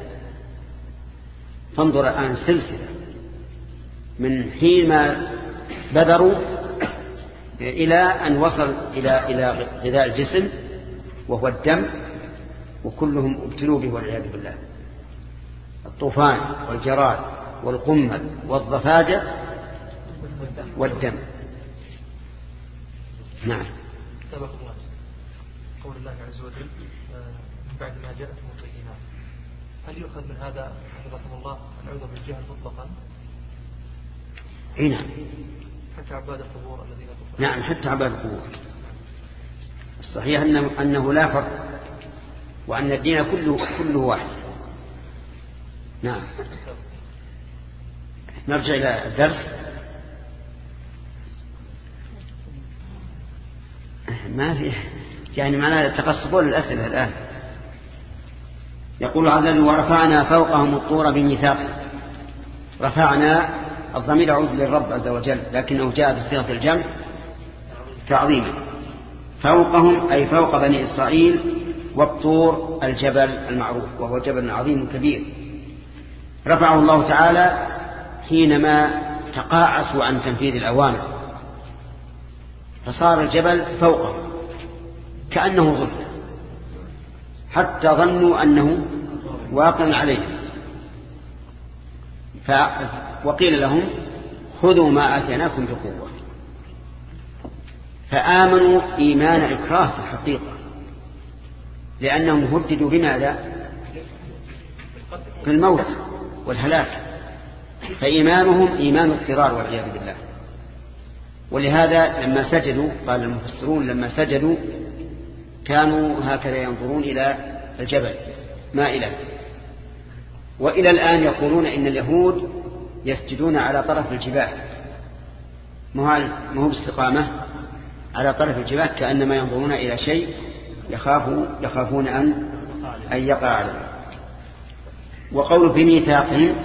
Speaker 1: فانظر الآن سلسلة من حين ما بذروا إلى أن وصل إلى إلى غذاء الجسم وهو الدم، وكلهم ابتلوا به والعياذ بالله. الطوفان والجراد والقمل والضفادع والدم. نعم.
Speaker 4: قول الله عز وجل من بعد ما جاءتهم البينات، هل يؤخذ من هذا حفظكم الله العذر بالجهل مطلقا؟
Speaker 1: اي نعم،
Speaker 4: حتى عباد القبور الذين كفروا.
Speaker 1: نعم حتى عباد القبور. الصحيح أنه, أنه لا فرق، وأن الدين كله كله واحد. نعم. نرجع إلى الدرس. ما في يعني معناه تقصدون الأسئلة الآن. يقول عز وجل ورفعنا فوقهم الطور بميثاق. رفعنا الضمير يعود للرب عز وجل، لكنه جاء بصيغة الجمع تعظيما. فوقهم أي فوق بني إسرائيل، والطور الجبل المعروف وهو جبل عظيم كبير رفعه الله تعالى حينما تقاعسوا عن تنفيذ الأوامر، فصار الجبل فوقه كأنه ظل، حتى ظنوا أنه واقع عليه. ف... وقيل لهم خذوا ما آتيناكم بقوة، فآمنوا إيمان إكراه في الحقيقة، لأنهم هددوا بماذا؟ بالموت والهلاك، فإيمانهم إيمان اضطرار والعياذ بالله. ولهذا لما سجدوا قال المفسرون لما سجدوا كانوا هكذا ينظرون إلى الجبل مائلا. وإلى الآن يقولون إن اليهود يسجدون على طرف الجبال، ما هو باستقامة على طرف الجبال، كأنما ينظرون إلى شيء يخافوا يخافون أن أن يقع عليه. وقول بميثاقهم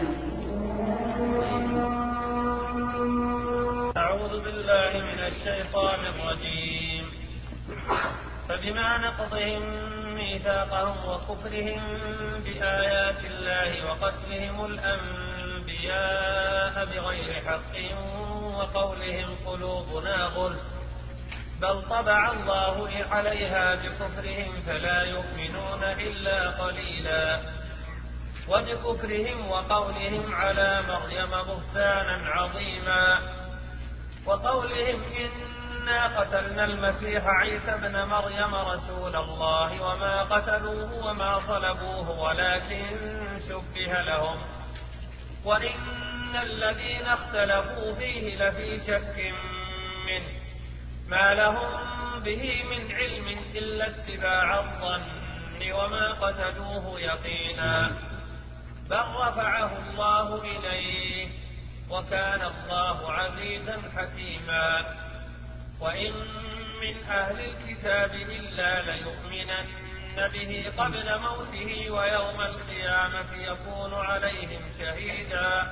Speaker 2: أعوذ بالله من الشيطان الرجيم. فبما نقضهم ميثاقهم وكفرهم بآيات الله وقتلهم الأنبياء بغير حق وقولهم قلوبنا غلف بل طبع الله عليها بكفرهم فلا يؤمنون إلا قليلا. وبكفرهم وقولهم على مريم بهتانا عظيما، وقولهم إنا قتلنا المسيح عيسى ابن مريم رسول الله وما قتلوه وما صلبوه ولكن شبه لهم، وإن الذين اختلفوا فيه لفي شك منه ما لهم به من علم إلا اتباع الظن وما قتلوه يقينا، بل رفعه الله إليه وكان الله عزيزا حكيما. وإن من أهل الكتاب إلا ليؤمنن به قبل موته ويوم القيامة يكون عليهم شهيدا.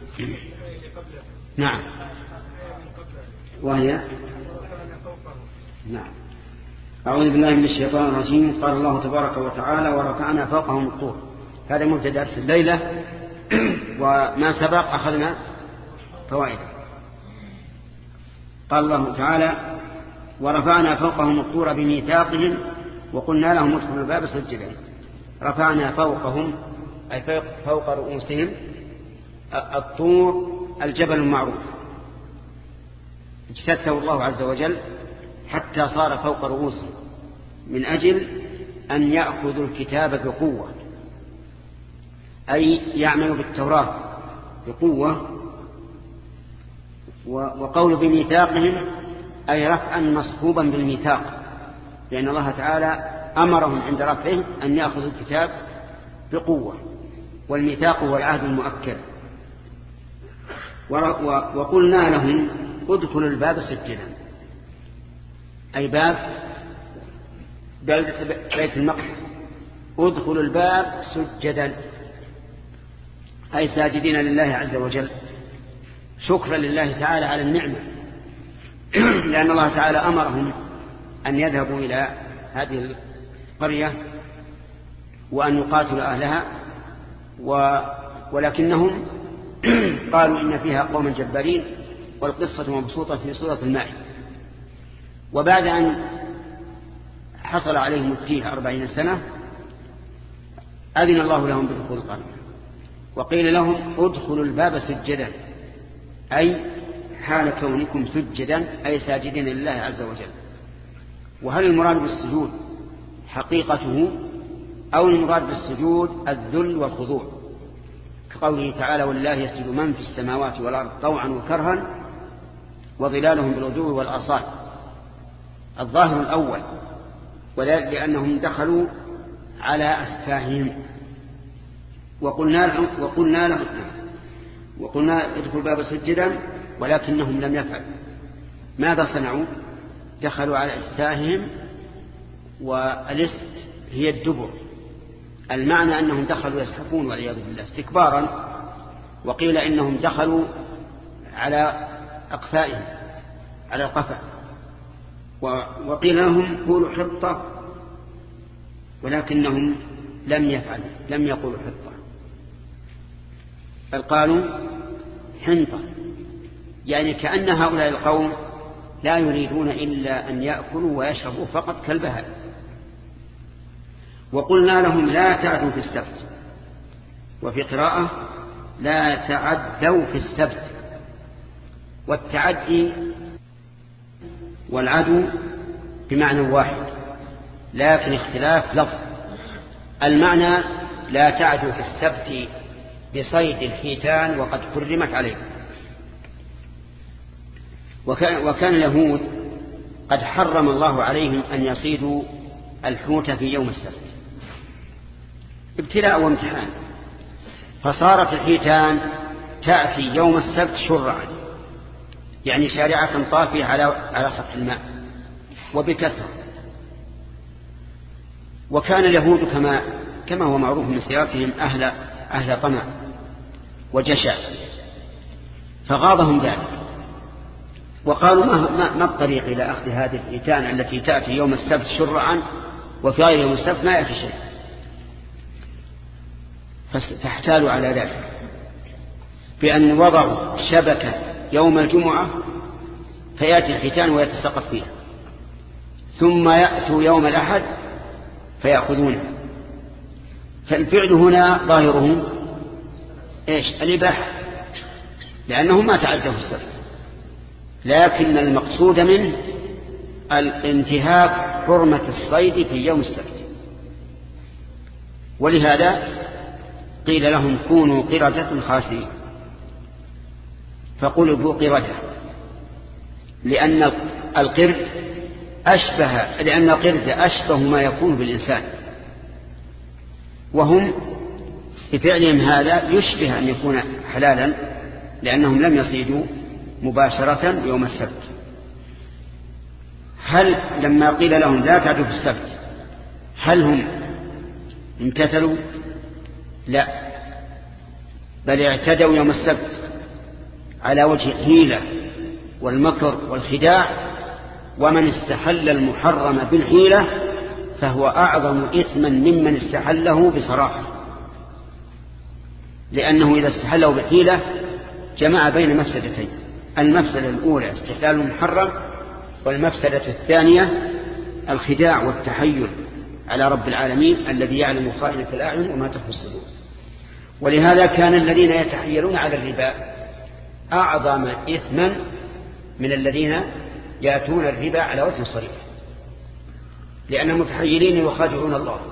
Speaker 1: نعم. وهي نعم. أعوذ بالله من الشيطان الرجيم. قال الله تبارك وتعالى ورفعنا فوقهم الطور. هذا مبتدأ درس الليلة، وما سبق أخذنا فوائد. قال الله تعالى ورفعنا فوقهم الطور بميثاقهم وقلنا لهم ادخلوا الباب سجدا. رفعنا فوقهم أي فوق رؤوسهم الطور الجبل المعروف، اجتثه الله عز وجل حتى صار فوق رؤوسهم من أجل أن يأخذوا الكتاب بقوة، أي يعملوا بالتوراة بقوة. وقول بميثاقهم أي رفعا مصحوبا بالميثاق، لأن الله تعالى أمرهم عند رفعه أن يأخذوا الكتاب بقوة، والميثاق هو العهد المؤكد. وقلنا لهم ادخلوا الباب سجدا، أي باب بيت المقدس، ادخلوا الباب سجدا أي ساجدين لله عز وجل شكرا لله تعالى على النعمة، لأن الله تعالى أمرهم أن يذهبوا إلى هذه القرية وأن يقاتلوا أهلها، ولكنهم قالوا إن فيها قوما جبارين، والقصة مبسوطة في سورة المائدة. وبعد أن حصل عليهم التيه أربعين سنة أذن الله لهم بدخول القرية، وقيل لهم ادخلوا الباب سجدا، أي حال كونكم سجدا أي ساجدين لله عز وجل. وهل المراد بالسجود حقيقته أو المراد بالسجود الذل والخضوع، كقوله تعالى ولله يسجد من في السماوات والأرض طوعا وكرها وظلالهم بالغدو والآصال؟ الظاهر الأول، لأنهم دخلوا على أستاههم وقلنا لهم وقلنا لهم وقلنا ادخلوا الباب سجدا، ولكنهم لم يفعلوا. ماذا صنعوا؟ دخلوا على أستاههم، والست هي الدبر، المعنى أنهم دخلوا يزحفون والعياذ بالله استكبارا. وقيل إنهم دخلوا على أقفائهم على القفا، وقيل لهم قولوا حطة، ولكنهم لم يفعلوا لم يقولوا حطة، بل قالوا حنطة، يعني كأن هؤلاء القوم لا يريدون إلا أن يأكلوا ويشربوا فقط كالبهائم. وقلنا لهم لا تعدوا في السبت، وفي قراءة لا تعدوا في السبت. والتعدي والعدو بمعنى واحد لكن اختلاف لفظ. المعنى لا تعدوا في السبت بصيد الحيتان وقد حرمت عليكم. وكان, وكان اليهود قد حرم الله عليهم أن يصيدوا الحوت في يوم السبت ابتلاء وامتحان، فصارت الحيتان تأتي يوم السبت شرعا، يعني شارعة طافية على على سطح الماء وبكثرة. وكان اليهود كما كما هو معروف من سيرتهم أهل أهل طمع وجشع، فغاضهم ذلك وقالوا ما, ما, ما الطريق إلى أخذ هذه الحيتان التي تأتي يوم السبت شرعا وفي غير يوم السبت ما يأتي شيء، فاحتالوا على ذلك بأن وضعوا شبكة يوم الجمعة فيأتي الحيتان ويتسقط فيها، ثم يأتوا يوم الأحد فيأخذونه. فالفعل هنا ظاهره إيش؟ الإباحة، لأنهم ما تعدوا في السبت، لكن المقصود منه الانتهاك حرمة الصيد في يوم السبت. ولهذا قيل لهم كونوا قردة خاسئين، فقلبوا قردة، لأن القرد أشبه لأن القرد أشبه ما يكون بالإنسان، وهم بفعلهم هذا يشبه أن يكون حلالا لأنهم لم يصيدوا مباشرة يوم السبت. هل لما قيل لهم لا تعدوا في السبت هل هم امتثلوا؟ لا، بل اعتدوا يوم السبت على وجه الحيلة والمكر والخداع. ومن استحل المحرم بالحيلة فهو أعظم إثما ممن استحله بصراحة، لأنه إذا استحله بالحيلة جمع بين مفسدتين: المفسدة الأولى استحلال المحرم، والمفسدة الثانية الخداع والتحيل على رب العالمين الذي يعلم خائنة الأعين وما تخفي الصدور. ولهذا كان الذين يتحيلون على الربا أعظم إثما من الذين يأتون الربا على وجه صريح، لأن المتحيلين يخادعون الله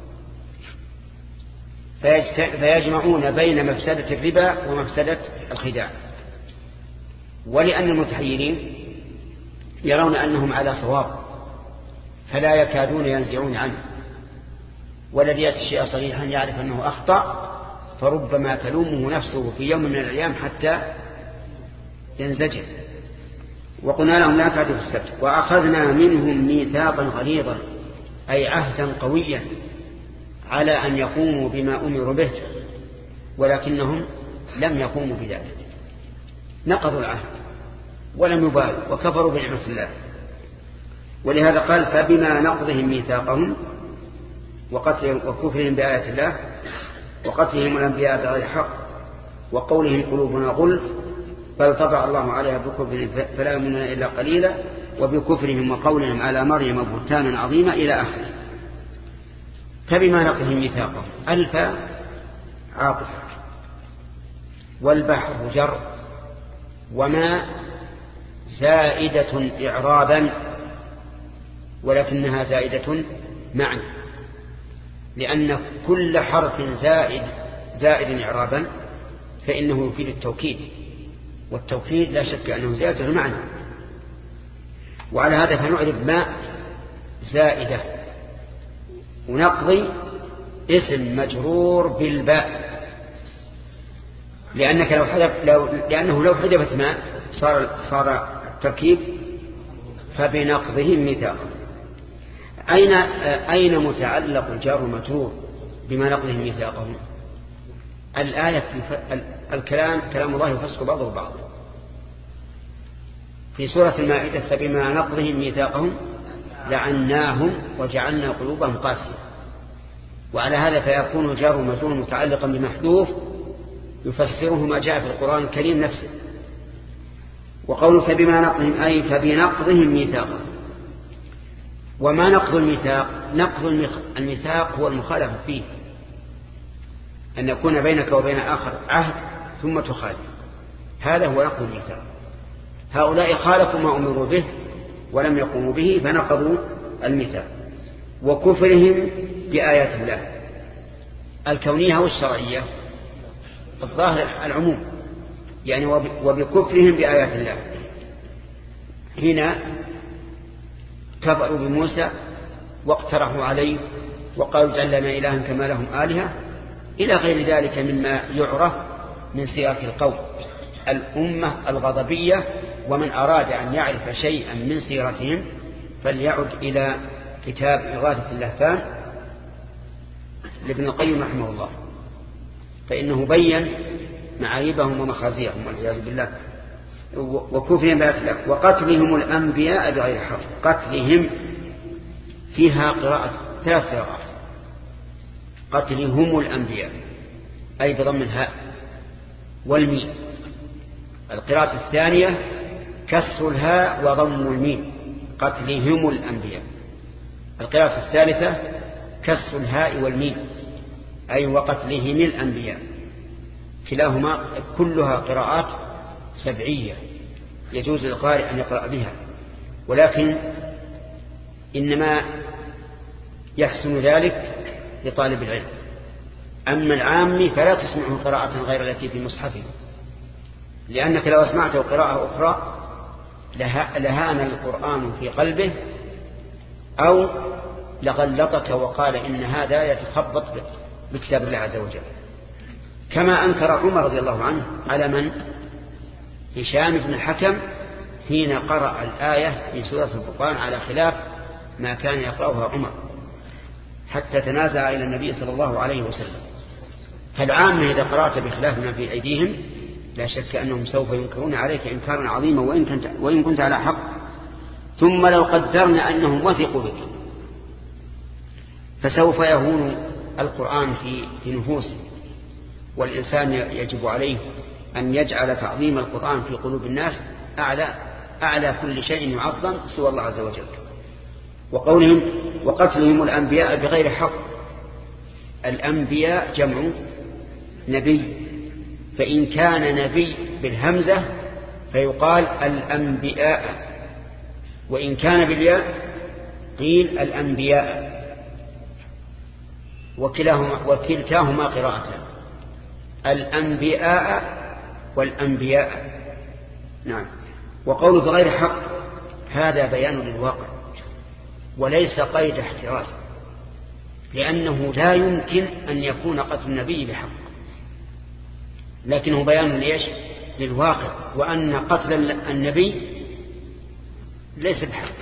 Speaker 1: فيجمعون بين مفسدة الربا ومفسدة الخداع. ولأن المتحيلين يرون أنهم على صواب فلا يكادون ينزعون عنه، والذي يأتي الشيء صريحا يعرف أنه أخطأ فربما تلومه نفسه في يوم من الأيام حتى ينزجر. وقلنا لهم لا تعدوا في السبت وأخذنا منهم ميثاقا غليظا، أي عهدا قويا على أن يقوموا بما أمروا به، ولكنهم لم يقوموا بذلك، نقضوا العهد ولم يبالوا وكفروا بنعمة الله. ولهذا قال فبما نقضهم ميثاقهم وقتلهم وكفرهم بآيات الله وقتلهم الأنبياء بغير حق وقولهم قلوبنا غلف بل طبع الله عليها بكفرهم فلا يؤمنون إلا قليلا وبكفرهم وقولهم على مريم بهتانا عظيما إلى آخره. فبما نقضهم ميثاقهم ألف عاطفة والبحر جر وما زائدة إعرابا ولكنها زائدة معنى، لأن كل حرف زائد زائد إعرابا فإنه يفيد التوكيد، والتوكيد لا شك أنه زائد المعنى. وعلى هذا فنعرب ما زائدة، ونقضي اسم مجرور بالباء، لأنك لو حذف لو لأنه لو حذفت ما صار صار التركيب فبنقضه ميثاق. أين أين متعلق الجار مجرور بما نقضه ميثاقهم؟ الآية الكلام كلام الله يفسق بعضه بعض. في سورة المائدة فبما نقضهم ميثاقهم لعناهم وجعلنا قلوبهم قاسية. وعلى هذا فيكون الجار مجرور متعلقا بمحذوف يفسره ما جاء في القرآن الكريم نفسه. وقوله فبما نقضهم أي فبنقضهم ميثاقهم. وما نقض الميثاق؟ نقض الميثاق هو المخالفة فيه، أن يكون بينك وبين آخر عهد ثم تخالف، هذا هو نقض الميثاق. هؤلاء خالفوا ما أمروا به ولم يقوموا به فنقضوا الميثاق. وكفرهم بآيات الله الكونية والشرعية، الظاهر العموم، يعني وبكفرهم بآيات الله. هنا كفروا بموسى واقترحوا عليه وقالوا اجعل لنا إلها كما لهم آلهة إلى غير ذلك مما يعرف من سياق القول. الأمة الغضبية ومن أراد أن يعرف شيئا من سيرتهم فليعد إلى كتاب إغاثة اللهفان لابن القيم رحمه الله، فإنه بين معايبهم ومخازيهم والعياذ بالله. وكفرهم بآيات الله وقتلهم الأنبياء بغير حق. قتلهم فيها قراءة ثلاث قراءات، قتلهم الأنبياء أي بضم الهاء والميم. القراءة الثانية كسر الهاء وضم الميم، قتلهم الأنبياء. القراءة الثالثة كسر الهاء والميم أي وقتلهم الأنبياء. كلاهما كلها قراءات سبعية يجوز للقارئ أن يقرأ بها، ولكن إنما يحسن ذلك لطالب العلم. أما العام فلا تسمعه قراءة غير التي في مصحفه، لأنك لو سمعته قراءة أخرى لهان القرآن في قلبه أو لغلطك وقال إن هذا يتخبط بكتاب الله عز وجل، كما أنكر عمر رضي الله عنه على من؟ هشام بن الحكم حين قرأ الآية من سورة الفرقان على خلاف ما كان يقرأها عمر حتى تنازع إلى النبي صلى الله عليه وسلم. فالعامة إذا قرأت بخلاف ما في أيديهم لا شك أنهم سوف ينكرون عليك إنكارا عظيما وإن كنت, وإن كنت على حق. ثم لو قدرنا أنهم وثقوا بك فسوف يهون القرآن في, في نفوسهم، والإنسان يجب عليه أن يجعل تعظيم القرآن في قلوب الناس أعلى, أعلى كل شيء يعظم سوى الله عز وجل. وقولهم وقتلهم الأنبياء بغير حق. الأنبياء جمع نبي، فإن كان نبي بالهمزة فيقال الأنبياء، وإن كان بالياء قيل الأنبياء، وكلاهما وكلتاهما قراءتان، الأنبياء والأنبياء. نعم. وقوله بغير حق هذا بيان للواقع وليس قيد احتراز، لأنه لا يمكن أن يكون قتل النبي بحق، لكنه بيان ليش؟ للواقع، وأن قتل النبي ليس بحق.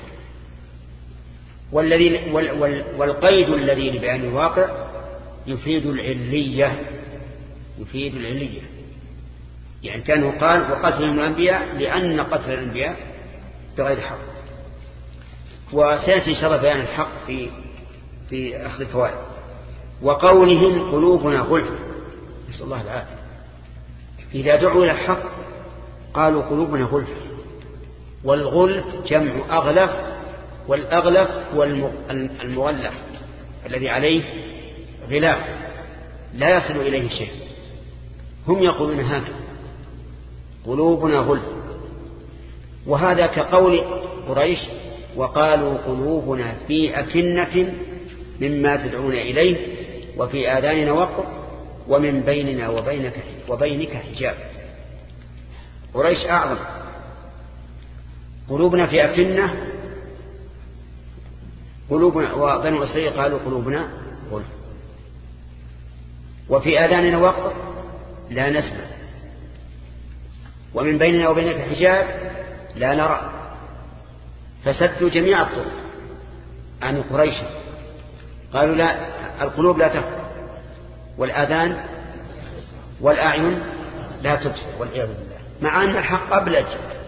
Speaker 1: والذي والقيد الذي لبيان الواقع يفيد العلية، يفيد العلية، يعني كان قال وقتلهم الأنبياء لأن قتل الأنبياء بغير حق. وسيأتي إن شاء الله بيان الحق في في أخذ الفوائد. وقولهم قلوبنا غلف، نسأل الله العافية. إذا دعوا إلى الحق قالوا قلوبنا غلف، والغلف جمع أغلف، والأغلف هو المغلف الذي عليه غلاف لا يصل إليه شيء. هم يقولون هكذا قلوبنا غلف. وهذا كقول قريش وقالوا قلوبنا في أكنة مما تدعون إليه وفي آذاننا وقر ومن بيننا وبينك, وبينك حجاب. قريش أعظم. قلوبنا في أكنة، قلوبنا، وبنو إسرائيل قالوا قلوبنا غلف. وفي آذاننا وقر لا نسمع، ومن بيننا وبينك حجاب لا نرى. فسدوا جميع الطرق عن قريش. قالوا لا، القلوب لا تفقه والآذان والأعين لا تبصر والعياذ بالله، مع أن الحق أبلج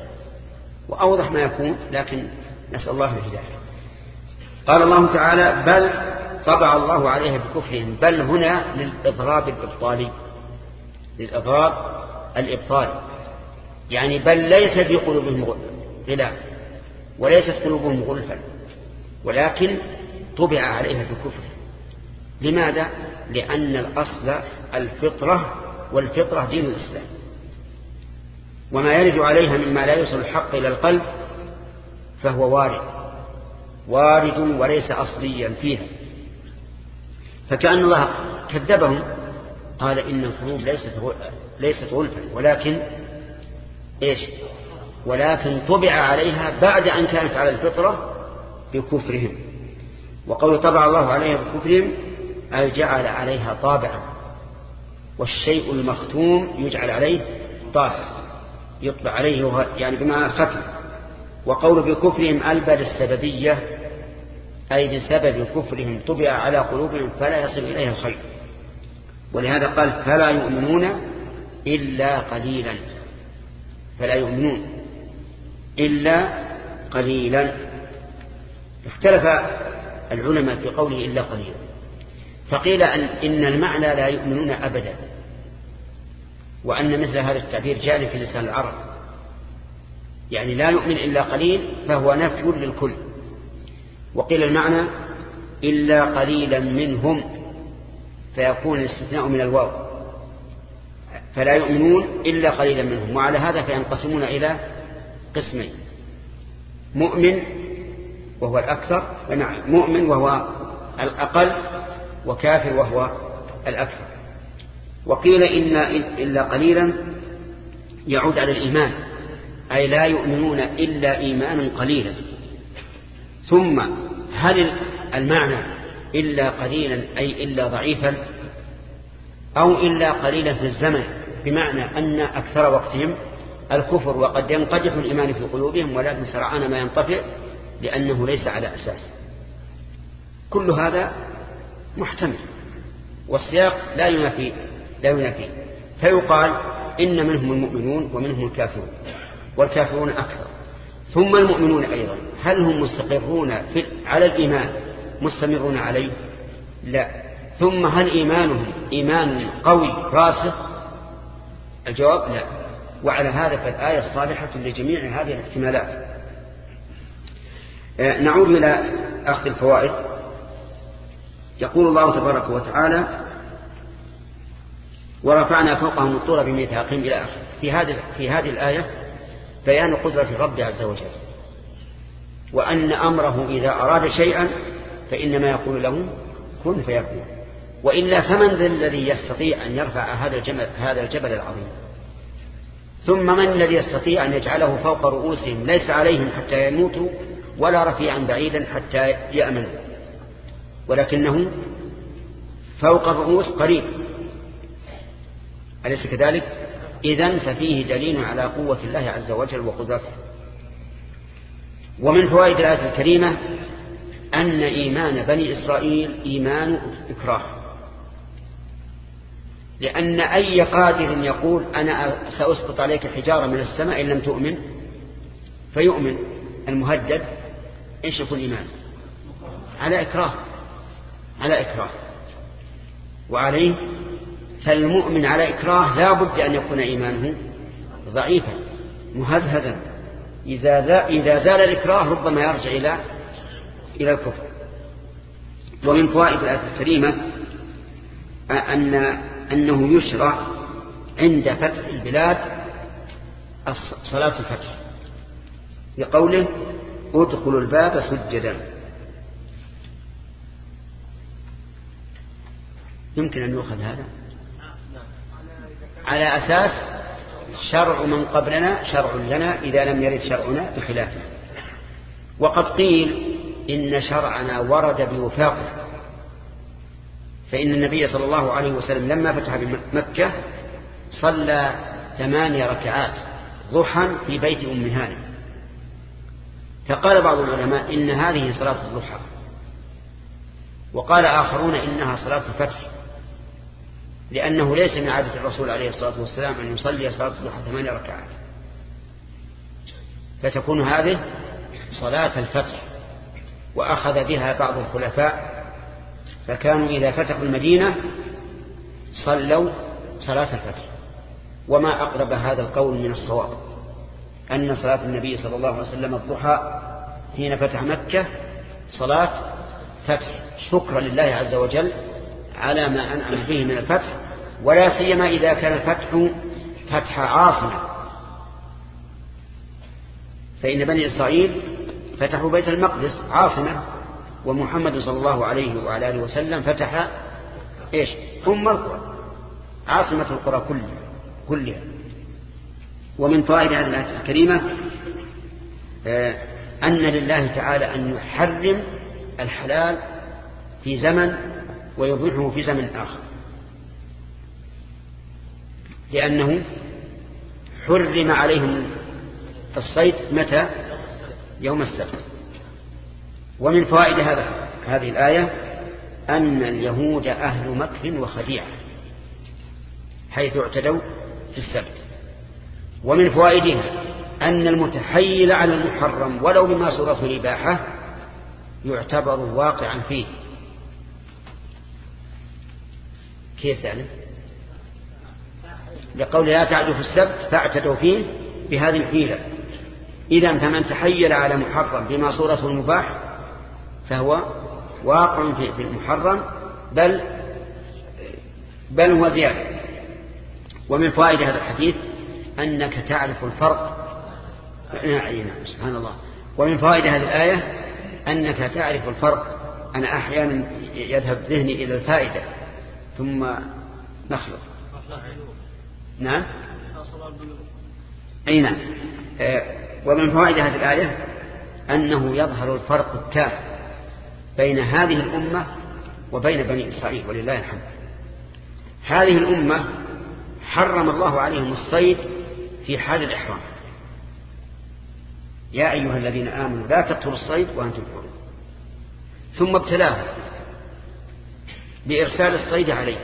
Speaker 1: وأوضح ما يكون، لكن نسأل الله الهداية. قال الله تعالى بل طبع الله عليها بكفرهم. بل هنا للإضراب الإبطالي، للإضراب الإبطالي، يعني بل ليس في قلوبهم غلاف وليست قلوبهم غلفا، ولكن طبع عليها بكفر. لماذا؟ لأن الأصل الفطرة، والفطرة دين الإسلام، وما يرد عليها مما لا يوصل الحق إلى القلب فهو وارد وارد وليس أصليا فيها. فكأن الله كذبهم، قال إن القلوب ليست ليست غلفا ولكن إيش؟ ولكن طبع عليها بعد أن كانت على الفطرة بكفرهم. وقول طبع الله عليها بكفرهم أي جعل عليها طابعا، والشيء المختوم يجعل عليه طابع، يطبع عليه يعني بما ختم. وقول بكفرهم ألبى للسببية، أي بسبب كفرهم طبع على قلوبهم فلا يصل إليها الخير. ولهذا قال فلا يؤمنون إلا قليلا، فلا يؤمنون إلا قليلا. اختلف العلماء في قوله إلا قليلا، فقيل أن إن المعنى لا يؤمنون أبدا، وأن مثل هذا التعبير جاري في لسان العرب، يعني لا يؤمن إلا قليل فهو نفي للكل. وقيل المعنى إلا قليلا منهم، فيكون الاستثناء من الواو، فلا يؤمنون إلا قليلا منهم. وعلى هذا فينقسمون إلى قسمين: مؤمن وهو الأكثر، مؤمن وهو الأقل، وكافر وهو الأكثر. وقيل إن إلا قليلا يعود على الإيمان، أي لا يؤمنون إلا إيمانا قليلا. ثم هل المعنى إلا قليلا أي إلا ضعيفا، أو إلا قليلا في الزمن، بمعنى أن أكثر وقتهم الكفر وقد ينقدح الإيمان في قلوبهم، ولكن سرعان ما ينطفئ لأنه ليس على أساس. كل هذا محتمل، والسياق لا ينافي لا ينافي فيقال إن منهم المؤمنون ومنهم الكافرون، والكافرون أكثر. ثم المؤمنون أيضا هل هم مستقرون في على الإيمان مستمرون عليه؟ لا. ثم هل إيمانهم إيمان قوي راسخ؟ الجواب لا. وعلى هذا فالآية صالحة لجميع هذه الاحتمالات. نعود إلى أخذ الفوائد. يقول الله تبارك وتعالى ورفعنا فوقهم الطور بميثاقهم إلى آخره. في هذه في هذه الآية بيان قدرة الرب عز وجل، وأن أمره إذا أراد شيئا فإنما يقول له كن فيكون، وإلا فمن ذا الذي يستطيع أن يرفع هذا الجبل هذا الجبل العظيم؟ ثم من الذي يستطيع أن يجعله فوق رؤوسهم ليس عليهم حتى يموتوا، ولا رفيعا بعيدا حتى يأمنوا، ولكنه فوق الرؤوس قريب، أليس كذلك؟ إذن ففيه دليل على قوة الله عز وجل وقدرته. ومن فوائد الآية الكريمة أن إيمان بني إسرائيل إيمان إكراه، لأن أي قادر يقول أنا سأسقط عليك حجارة من السماء إن لم تؤمن فيؤمن، المهدد إيش يكون إيمان؟ على إكراه، على إكراه. وعليه فالمؤمن على إكراه لا بد أن يكون إيمانه ضعيفا مهزهزا. إذا إذا زال الإكراه ربما يرجع إلى إلى الكفر. ومن فوائد الآية الكريمة أن أنه يشرع عند فتح البلاد صلاة الفتح لقوله ادخلوا الباب سجدا. يمكن أن يؤخذ هذا على أساس شرع من قبلنا شرع لنا إذا لم يرد شرعنا بخلافه. وقد قيل إن شرعنا ورد بوفاقه، فإن النبي صلى الله عليه وسلم لما فتح بمكة صلى ثماني ركعات ضحى في بيت أم هانئ، فقال بعض العلماء إن هذه صلاة الضحى، وقال آخرون إنها صلاة الفتح، لأنه ليس من عادة الرسول عليه الصلاة والسلام أن يصلي صلاة الضحى ثماني ركعات، فتكون هذه صلاة الفتح. وأخذ بها بعض الخلفاء، فكانوا إذا فتحوا المدينة صلوا صلاة الفتح. وما أقرب هذا القول من الصواب أن صلاة النبي صلى الله عليه وسلم الضحى حين فتح مكة صلاة فتح، شكرا لله عز وجل على ما أنعم به من الفتح، ولا سيما إذا كان الفتح فتح عاصمة. فإن بني إسرائيل فتحوا بيت المقدس عاصمة، ومحمد صلى الله عليه وعلى آله وسلم فتح إيش؟ أم القرى، عاصمة القرى كلها كلها. ومن فوائد هذه الآية الكريمة أن لله تعالى أن يحرم الحلال في زمن ويبيحه في زمن آخر، لأنه حرم عليهم الصيد متى؟ يوم السبت. ومن فوائد هذا هذه الآية أن اليهود أهل مكر وخديعة حيث اعتدوا في السبت. ومن فوائدها أن المتحيل على المحرم ولو بما صورته الإباحة يعتبر واقعا فيه. كيف يعني؟ لقول لا تعدوا في السبت فاعتدوا فيه بهذه الحيلة. إذا فمن تحيل على محرم بما صورته المباح فهو واقع في المحرم، بل بل هو زيادة. ومن فوائد هذا الحديث أنك تعرف الفرق. نعم سبحان الله. ومن فوائد هذه الآية أنك تعرف الفرق. أنا أحيانا يذهب ذهني إلى الفائدة ثم نخلط. نعم أي نعم. ومن فوائد هذه الآية أنه يظهر الفرق التام بين هذه الأمة وبين بني إسرائيل ولله الحمد. هذه الأمة حرم الله عليهم الصيد في حال الإحرام، يا أيها الذين آمنوا لا تقتلوا الصيد وأنتم حرم، ثم ابتلاهم بإرسال الصيد عليه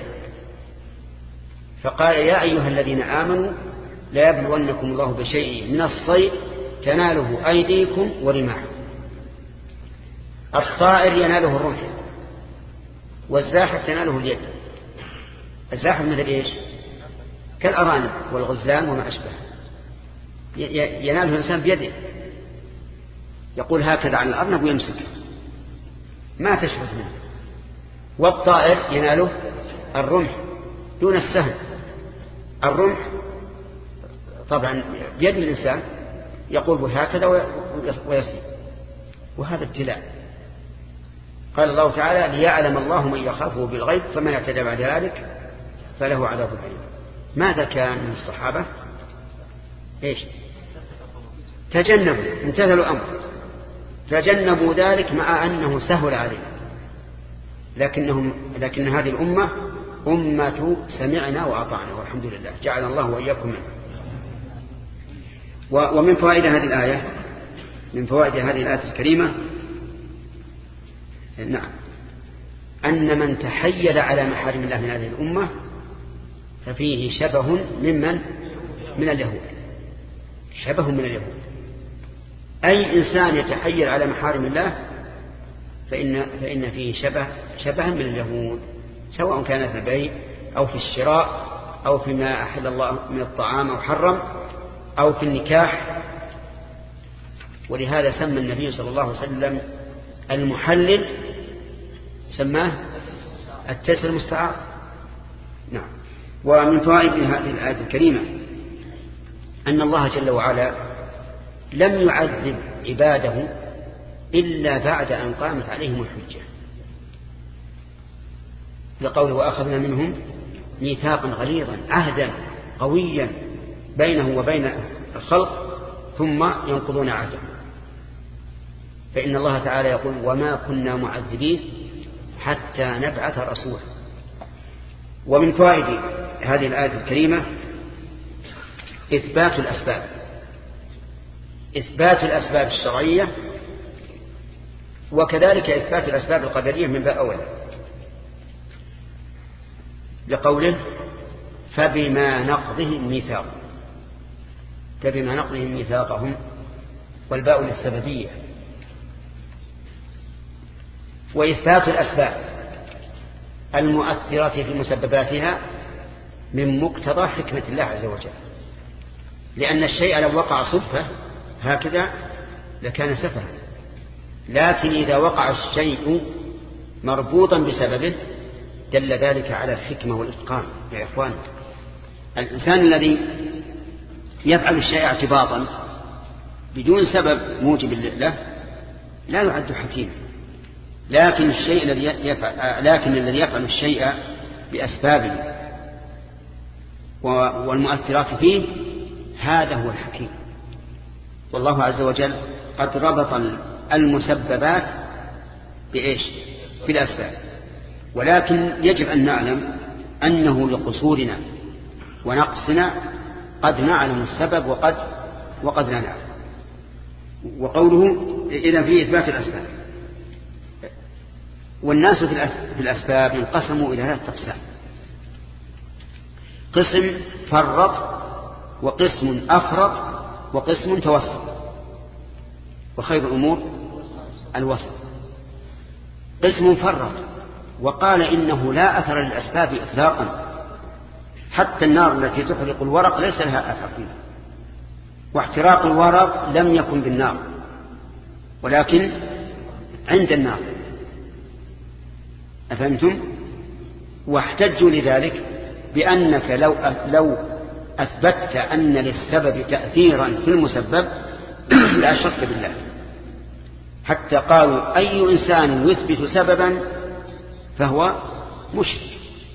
Speaker 1: فقال يا أيها الذين آمنوا لا يبلونكم الله بشيء من الصيد تناله أيديكم ورماحكم. الطائر يناله الرمح، والزاحف تناله اليد. الزاحف مثل إيش؟ كالأرانب والغزلان وما أشبه، يناله الإنسان بيده، يقول هكذا على الأرنب ويمسك ما تشبه منه. والطائر يناله الرمح دون السهم. الرمح طبعا بيد الإنسان يقول هكذا ويصيب، وهذا ابتلاء. قال الله تعالى ليعلم الله من يخافه بالغيب فمن اعتدى بعد ذلك فله عذاب أليم. ماذا كان من الصحابة؟ إيش؟ تجنبوا، امتثلوا الأمر، تجنبوا ذلك مع أنه سهل عليه، لكنهم لكن هذه الأمة أمة سمعنا وأطعنا والحمد لله، جعل الله وإياكم منه. ومن فوائد هذه الآية من فوائد هذه الآية الكريمة نعم أن من تحيل على محارم الله من هذه الأمة ففيه شبه ممن من اليهود، شبه من اليهود. أي إنسان يتحيل على محارم الله فإن, فإن فيه شبه شبه من اليهود، سواء كان في البيع أو في الشراء أو فيما أحل الله من الطعام أو حرم أو في النكاح. ولهذا سمى النبي صلى الله عليه وسلم المحلل سماه التسر المستعار. نعم. ومن فوائد هذه الآية الكريمة أن الله جل وعلا لم يعذب عباده إلا بعد أن قامت عليهم الحجة، لقوله وأخذنا منهم ميثاقا غليظا، عهدا قويا بينه وبين الخلق ثم ينقضون عهده. فإن الله تعالى يقول وما كنا معذبين حتى نبعث رسولا. ومن فوائد هذه الآية الكريمة إثبات الأسباب، إثبات الأسباب الشرعية، وكذلك إثبات الأسباب القدرية من باب أولى، لقوله فبما نقضهم ميثاق، فبما نقضهم ميثاقهم، والباء للسببية. وإثبات الأسباب المؤثرة في مسبباتها من مقتضى حكمة الله عز وجل، لأن الشيء لو وقع صدفة هكذا لكان سفها، لكن إذا وقع الشيء مربوطا بسببه دل ذلك على الحكمة والإتقان. يا إخوان، الإنسان الذي يفعل الشيء اعتباطا بدون سبب موجب له لا يعد حكيما، لكن الشيء الذي يفعل لكن الذي يفعل الشيء بأسبابه والمؤثرات فيه هذا هو الحكيم. والله عز وجل قد ربط المسببات بإيش؟ بالأسباب، ولكن يجب أن نعلم أنه لقصورنا ونقصنا قد نعلم السبب وقد وقد لا نعلم. وقوله إذا في إثبات الأسباب. والناس في الأسباب انقسموا إلى ثلاثة أقسام: قسم فرط، وقسم أفرط، وقسم توسط، وخير الأمور الوسط. قسم فرط وقال إنه لا أثر للأسباب إطلاقا، حتى النار التي تحرق الورق ليس لها أثر فيها، واحتراق الورق لم يكن بالنار ولكن عند النار. أفهمتم؟ واحتجوا لذلك بأنك لو لو أثبتت أن للسبب تأثيرا في المسبب لا شك بالله، حتى قالوا أي إنسان يثبت سببا فهو مشرك.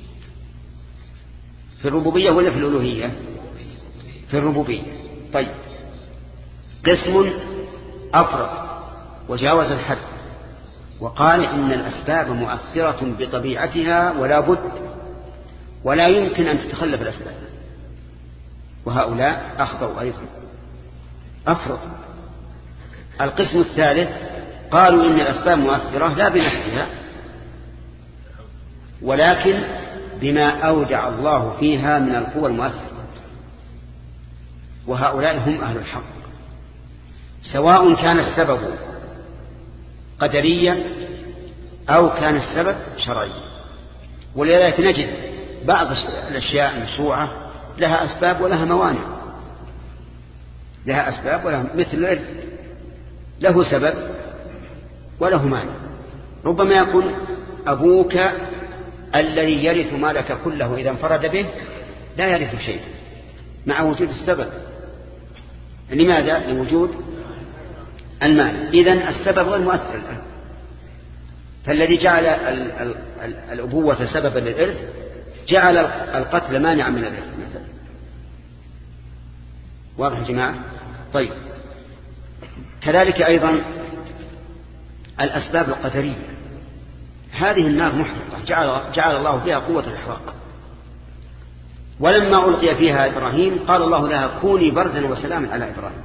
Speaker 1: في الربوبية ولا في الألوهية؟ في الربوبية. طيب، قسم أفرط وجاوز الحد وقال إن الأسباب مؤثرة بطبيعتها ولا بد ولا يمكن أن تتخلف الأسباب، وهؤلاء أخطأوا أيضا أفرط. القسم الثالث قالوا إن الأسباب مؤثرة لا بنفسها ولكن بما أودع الله فيها من القوى المؤثرة، وهؤلاء هم أهل الحق، سواء كان السبب قدريا أو كان السبب شرعيا. ولذلك نجد بعض الأشياء المشروعة لها أسباب ولها موانع، لها أسباب ولها، مثل الإرث له سبب وله مانع. ربما يكون أبوك الذي يرث مالك كله إذا انفرد به لا يرث شيء مع وجود السبب. لماذا؟ لوجود المال. إذن السبب غير مؤثر الآن. فالذي جعل ال ال ال الأبوة سببا للإرث جعل القتل مانعا من الإرث مثلا. واضح يا جماعة؟ طيب، كذلك أيضا الأسباب القدرية. هذه النار محرقة جعل, جعل الله فيها قوة الإحراق، ولما ألقي فيها إبراهيم قال الله لها كوني بردا وسلاما على إبراهيم،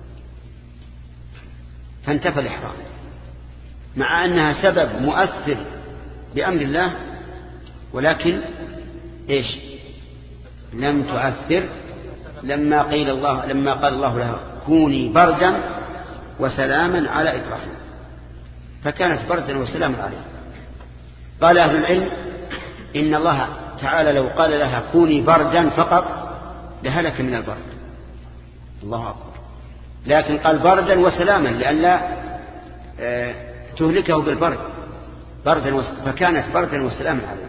Speaker 1: فانتفى الإحراق مع أنها سبب مؤثر بأمر الله، ولكن إيش؟ لم تؤثر لما قيل الله لما قال الله لها كوني بردا وسلاما على إبراهيم، فكانت بردا وسلاما عليه. قال أهل العلم إن الله تعالى لو قال لها كوني بردا فقط لهلك من البرد، الله أكبر، لكن قال بردا وسلاما لئلا آه تهلكه بالبرد، بردا فكانت بردا وسلاما عليه.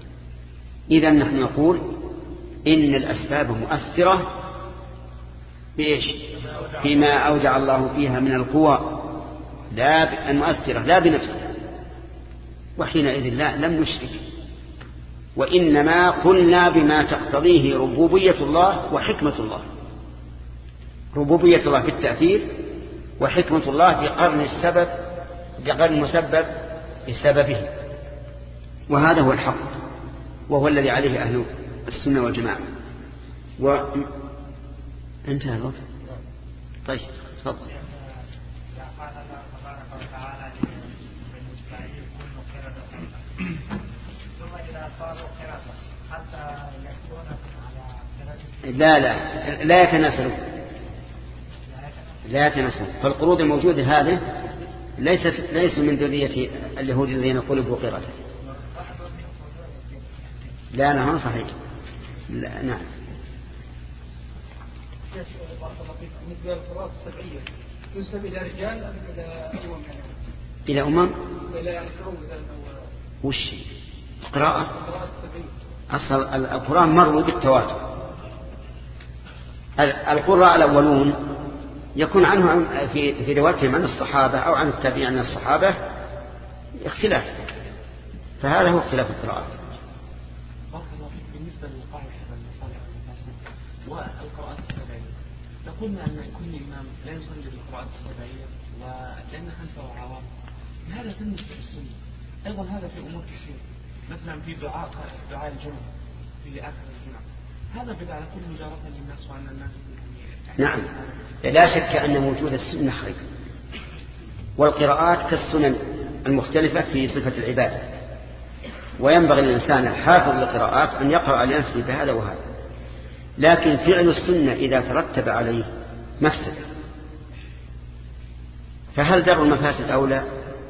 Speaker 1: إذا نحن نقول إن الأسباب مؤثرة بإيش؟ فيما أودع الله فيها من القوى لا المؤثرة لا بنفسها، وحينئذ لا لم نشرك، وإنما قلنا بما تقتضيه ربوبية الله وحكمة الله، ربوبية الله في التأثير وحكمة الله في قرن السبب بقرن المسبب بسببه، وهذا هو الحق وهو الذي عليه أهل السنة والجماعة. وانتهى الوقت. طيب تفضل. لا لا لا يتناسلوا لا يتناسلوا فالقرود الموجودة هذه ليست ليس من ذرية اليهود الذين قلبوا قردة. لا لا ما صحيح. لا نعم.
Speaker 4: بالنسبة للقراءات السبعية تنسب إلى رجال أم إلى أمم؟
Speaker 1: إلى أمم؟
Speaker 4: إلى الحروب.
Speaker 1: وش قراءة؟ أصل القرآن مروا بالتواتر. القراء الأولون يكون عنهم في في روايتهم عن الصحابة أو عن التابعين عن الصحابة اختلاف، فهذا هو اختلاف القراءات.
Speaker 4: بالنسبة للقاعدة المصالح والقراءات السبعية، لقلنا أن كل إمام لا يصلي بالقراءات السبعية ولأن خلفه عوام، هذا بالنسبة للسنة. أيضا هذا في أمور كثيرة، مثلا في دعاء دعاء الجمعة في آخر الجمعة، هذا بدأ على كل مجارة للناس وأن الناس.
Speaker 1: نعم لا شك أن موجود السنة خير، والقراءات كالسنن المختلفة في صفة العبادة، وينبغي للإنسان الحافظ للقراءات أن يقرأ لنفسه بهذا وهذا، لكن فعل السنة إذا ترتب عليه مفسدة فهل درء المفاسد أو لا؟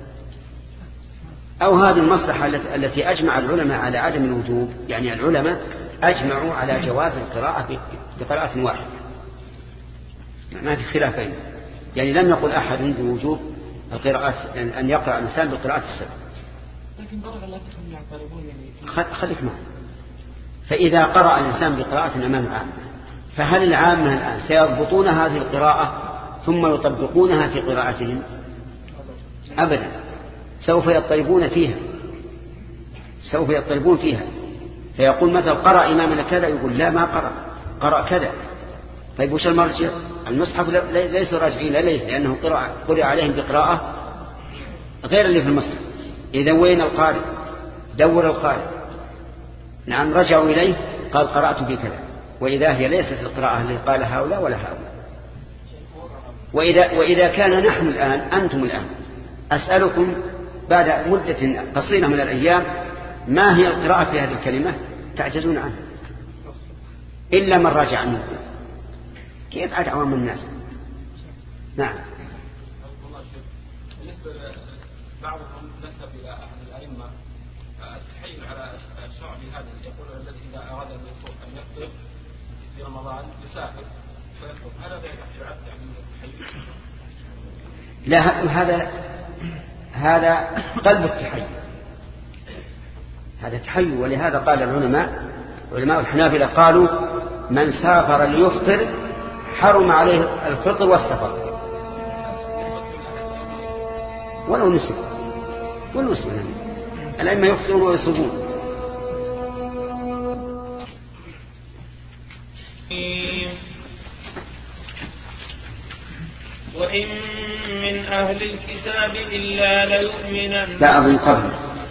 Speaker 1: أو هذه المصلحة التي أجمع العلماء على عدم الوجوب، يعني العلماء أجمعوا على جواز القراءة بقراءة واحدة ما في خلافين، يعني لم يقل أحد بوجوب القراءات أن يقرأ الإنسان بالقراءات السبع.
Speaker 4: لكن ضرب الله تكون يعترضون يعني
Speaker 1: خليك معه. فإذا قرأ الإنسان بقراءة أمام عامة، فهل العامة الآن سيضبطون هذه القراءة ثم يطبقونها في قراءتهم؟ أبدا، سوف يضطربون فيها سوف يضطربون فيها فيقول مثلا قرأ إمامنا كذا، يقول لا ما قرأ قرأ كذا. طيب وش المرجع؟ المصحف ليسوا راجعين إليه لأنه قرأ عليهم بقراءة غير اللي في المصحف. إذا وين القارئ؟ دور القارئ. نعم رجعوا إليه قال قرأت بكذا، وإذا هي ليست القراءة اللي قال هؤلاء ولا هؤلاء. وإذا, وإذا كان نحن الآن أنتم الآن أسألكم بعد مدة قصيرة من الأيام ما هي القراءة في هذه الكلمة تعجزون عنها إلا من راجع عنه. كيف عاد عوام الناس؟ نعم.
Speaker 5: بالنسبة بعضهم نسب إلى أحد الأئمة التحيل على الشعب هذا، يقول الذي إذا أراد أن يفطر في رمضان يسافر فيفطر، هذا يعد يعني التحيل؟
Speaker 1: لا، هذا هذا قلب التحيل، هذا تحيل. ولهذا قال العلماء علماء الحنابلة قالوا من سافر ليفطر حرم عليه الفطر والسفر ولو نسب ولو نسب الأئمة يفطرون ويصومون.
Speaker 2: وإن من أهل الكتاب إلا ليؤمنن
Speaker 1: لا أظن قبل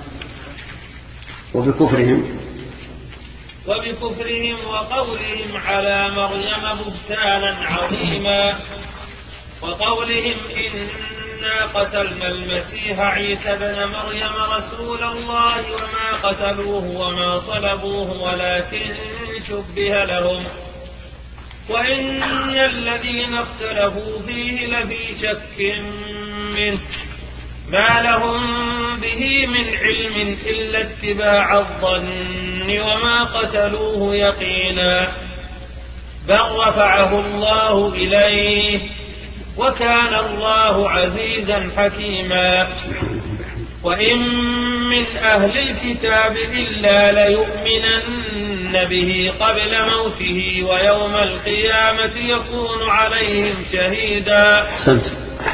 Speaker 1: وبكفرهم
Speaker 2: وبكفرهم وقولهم على مريم بهتانا عظيما، وقولهم إنا قتلنا المسيح عيسى بن مريم رسول الله وما قتلوه وما صلبوه ولكن شبه لهم، وإن الذين اختلفوا فيه لفي شك منه ما لهم به من علم إلا اتباع الظن وما قتلوه يقينا، بل رفعه الله إليه وكان الله عزيزا حكيما. وإن من أهل الكتاب إلا ليؤمنن يؤمنون به قبل موته ويوم القيامة يكون عليهم شهيدا.
Speaker 1: سنت.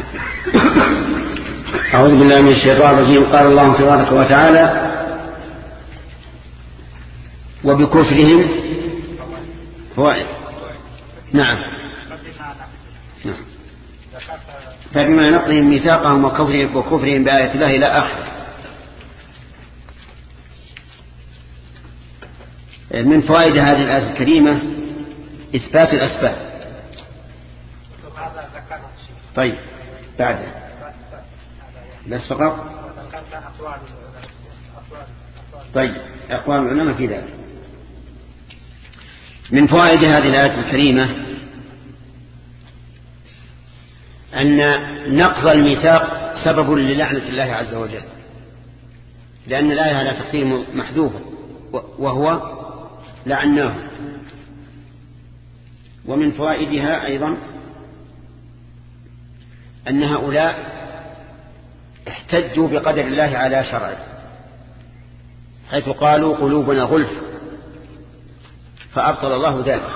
Speaker 1: أعوذ بالله من الشيطان الرجيم. قال الله تبارك وتعالى وبكفرهم فوائد. نعم. نعم. فبما نقضهم ميثاقهم وكفرهم, وكفرهم بآية الله إلى آخره. من فوائد هذه الآية الكريمة إثبات الأسباب. طيب بعد بس فقط. طيب أقوال العلماء في ذلك. من فوائد هذه الآية الكريمة أن نقض الميثاق سبب للعنة الله عز وجل، لأن الآية على تقدير محذوف وهو لعناه. ومن فوائدها أيضا أن هؤلاء احتجوا بقدر الله على شرعه، حيث قالوا قلوبنا غلف، فأبطل الله ذلك.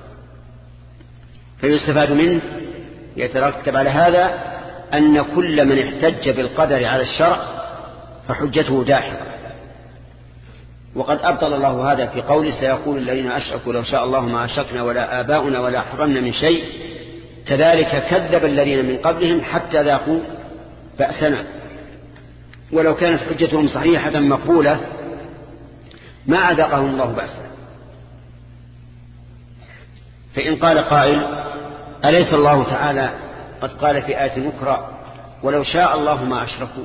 Speaker 1: فيستفاد منه يترتب على هذا أن كل من احتج بالقدر على الشرع فحجته داحضة. وقد أبطل الله هذا في قوله سيقول الذين أشركوا لو شاء الله ما أشركنا ولا آباؤنا ولا حرمنا من شيء كذلك كذب الذين من قبلهم حتى ذاقوا بأسنا. ولو كانت حجتهم صحيحة مقبولة ما أذاقهم الله بأسنا. فإن قال قائل أليس الله تعالى قد قال في آية أخرى ولو شاء الله ما أشركوا،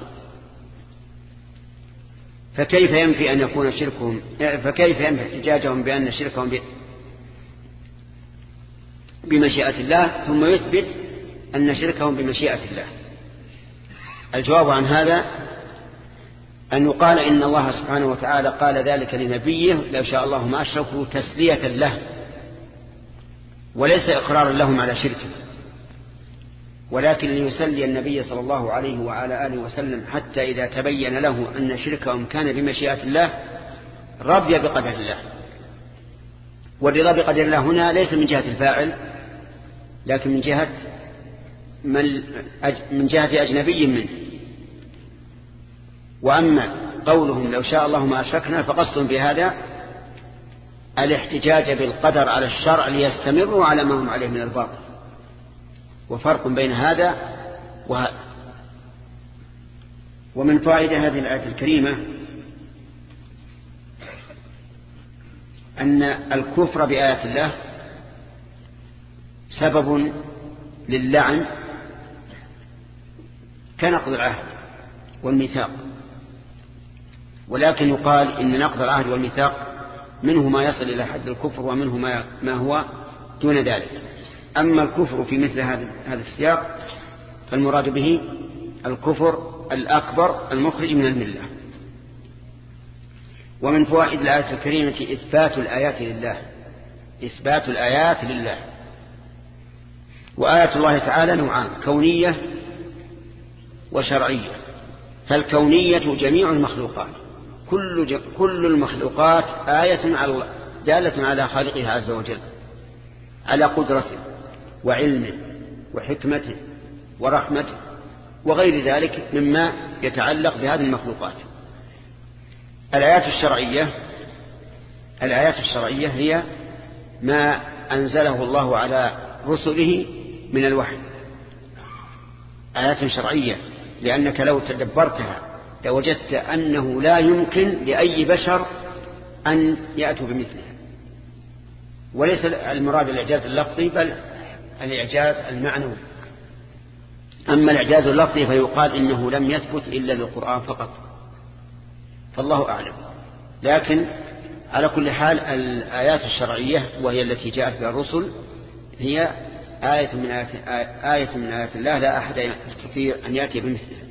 Speaker 1: فكيف ينفي أن يكون شركهم فكيف ينفي احتجاجهم بأن شركهم بمشيئة الله ثم يثبت أن شركهم بمشيئة الله؟ الجواب عن هذا أن يقال إن الله سبحانه وتعالى قال ذلك لنبيه لو شاء الله ما أشركوا تسلية له، وليس إقرارا لهم على شركه، ولكن ليسلي النبي صلى الله عليه وعلى آله وسلم حتى إذا تبين له أن شركهم كان بمشيئة الله رضي بقدر الله. والرضا بقدر الله هنا ليس من جهة الفاعل لكن من جهة من جهة أجنبي منه. وأما قولهم لو شاء الله ما أشركنا فقصد بهذا الاحتجاج بالقدر على الشرع ليستمروا على ما هم عليه من الباطل، وفرق بين هذا وهذا. ومن فائدة هذه الآية الكريمة أن الكفر بآيات الله سبب للعن كنقض العهد والميثاق، ولكن يقال إن نقض العهد والميثاق منه ما يصل إلى حد الكفر ومنه ما هو دون ذلك. أما الكفر في مثل هذا السياق فالمراد به الكفر الأكبر المخرج من الملة. ومن فوائد الآية الكريمة إثبات الآيات لله، إثبات الآيات لله. وآيات الله تعالى نوعان، كونية وشرعية. فالكونية جميع المخلوقات، كل كل المخلوقات آية على الله دالة على خالقها عز وجل، على قدرته وعلمه وحكمته ورحمته وغير ذلك مما يتعلق بهذه المخلوقات. الآيات الشرعية الآيات الشرعية هي ما أنزله الله على رسله من الوحي، آيات شرعية، لأنك لو تدبرتها لوجدت أنه لا يمكن لأي بشر أن يأتوا بمثلها. وليس المراد الإعجاز اللفظي بل الإعجاز المعنوي. أما الإعجاز اللفظي فيقال إنه لم يثبت إلا للقرآن فقط، فالله أعلم. لكن على كل حال الآيات الشرعية وهي التي جاءت بها الرسل هي آية من آيات, آية من آيات الله لا أحد يستطيع أن يأتي بمثلها.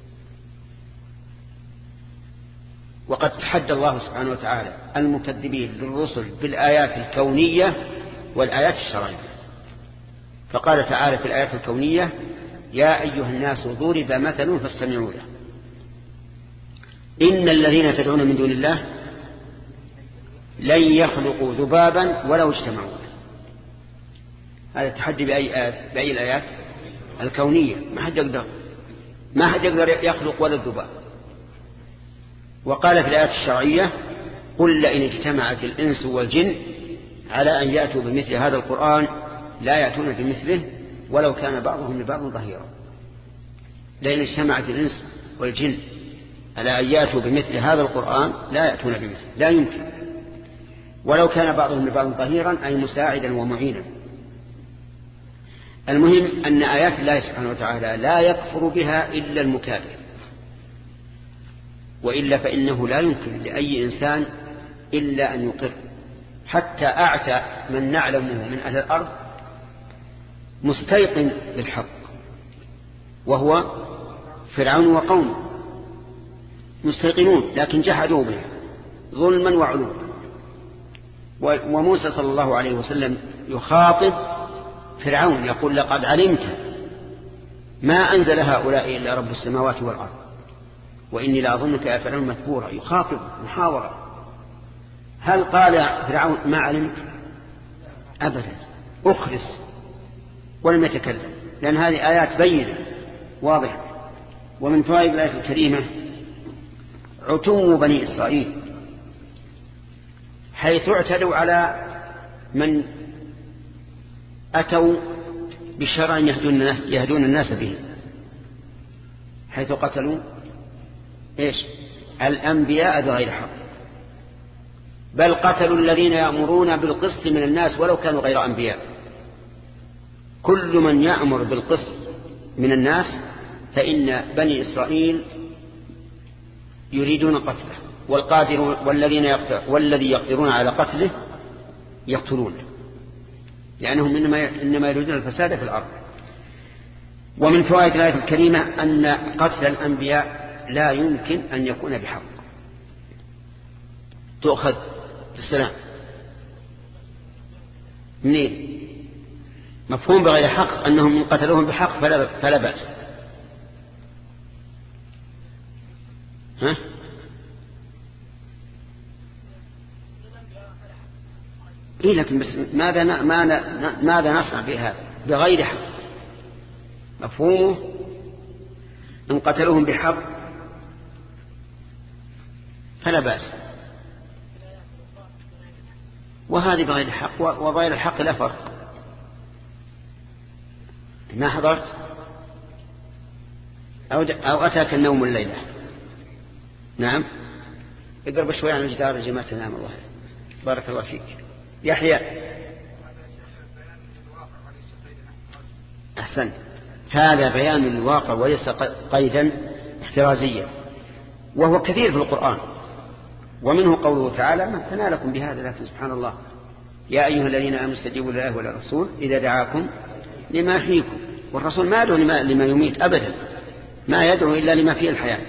Speaker 1: وقد تحدى الله سبحانه وتعالى المكذبين للرسل بالآيات الكونية والآيات الشرعية، فقال تعالى في الآيات الكونية يا أيها الناس ضرب مثل فاستمعوا له إن الذين تدعون من دون الله لن يخلقوا ذبابا ولو اجتمعوا. هذا التحدي بأي آيات؟ بأي الآيات؟ الكونية. ما حد يقدر ما حد يقدر يخلق ولا الذباب. وقال في الآيات الشرعية قل لئن اجتمعت الإنس والجن على أن يأتوا بمثل هذا القرآن لا يأتون بمثله ولو كان بعضهم لبعض ظهيرا. لئن اجتمعت الإنس والجن على أن يأتوا بمثل هذا القرآن لا يأتون بمثله، لا يمكن، ولو كان بعضهم لبعض ظهيرا أي مساعدا ومعينا. المهم أن آيات الله سبحانه وتعالى لا يكفر بها إلا المكافر، وإلا فإنه لا يمكن لأي إنسان إلا أن يقر. حتى أعتى من نعلمه من أهل الأرض مستيقن بالحق وهو فرعون وقومه، مستيقنون لكن جحدوا به ظلما وعلوا. وموسى صلى الله عليه وسلم يخاطب فرعون يقول لقد علمت ما أنزل هؤلاء إلا رب السماوات والأرض وإني لأظنك يا فرعون مثبورا. يخاطب محاورة. هل قال فرعون ما علمت؟ أبدا، أخرس ولم يتكلم، لأن هذه آيات بينة واضحة. ومن فوائد الآية الكريمة عتو بني إسرائيل حيث اعتدوا على من أتوا بشرع يهدون الناس, يهدون الناس به، حيث قتلوا إيش؟ الأنبياء بغير حق، بل قتلوا الذين يأمرون بالقسط من الناس ولو كانوا غير أنبياء. كل من يأمر بالقسط من الناس فإن بني إسرائيل يريدون قتله، والقادرون والذين يقدر والذي يقدرون على قتله يقتلونه، لأنهم إنما إنما يريدون الفساد في الأرض. ومن فوائد الآية الكريمة أن قتل الأنبياء لا يمكن أن يكون بحق. تؤخذ السلام منين؟ مفهوم بغير حق أنهم من قتلوهم بحق فلا, فلا بأس. ها؟ إيه لكن بس ماذا ماذا ماذا نصنع في هذا بغير حق؟ مفهومه إن قتلوهم بحق فلا بأس، وهذه بغير الحق وغير الحق لا فرق. ما حضرت أو, أو أتاك النوم الليلة؟ نعم، اقرب شوي عن الجدار يا جماعة. نعم الله بارك الله فيك. يحيى أحسنت. هذا بيان الواقع وليس قيدا احترازيا، وهو كثير في القرآن، ومنه قوله تعالى مثلنا لكم بهذا. لكن سبحان الله يا أيها الذين آمنوا استجيبوا لله وللرسول إذا دعاكم لما يحييكم. والرسول ما يدعو لما, لما يميت أبدا، ما يدعو إلا لما فيه الحياة.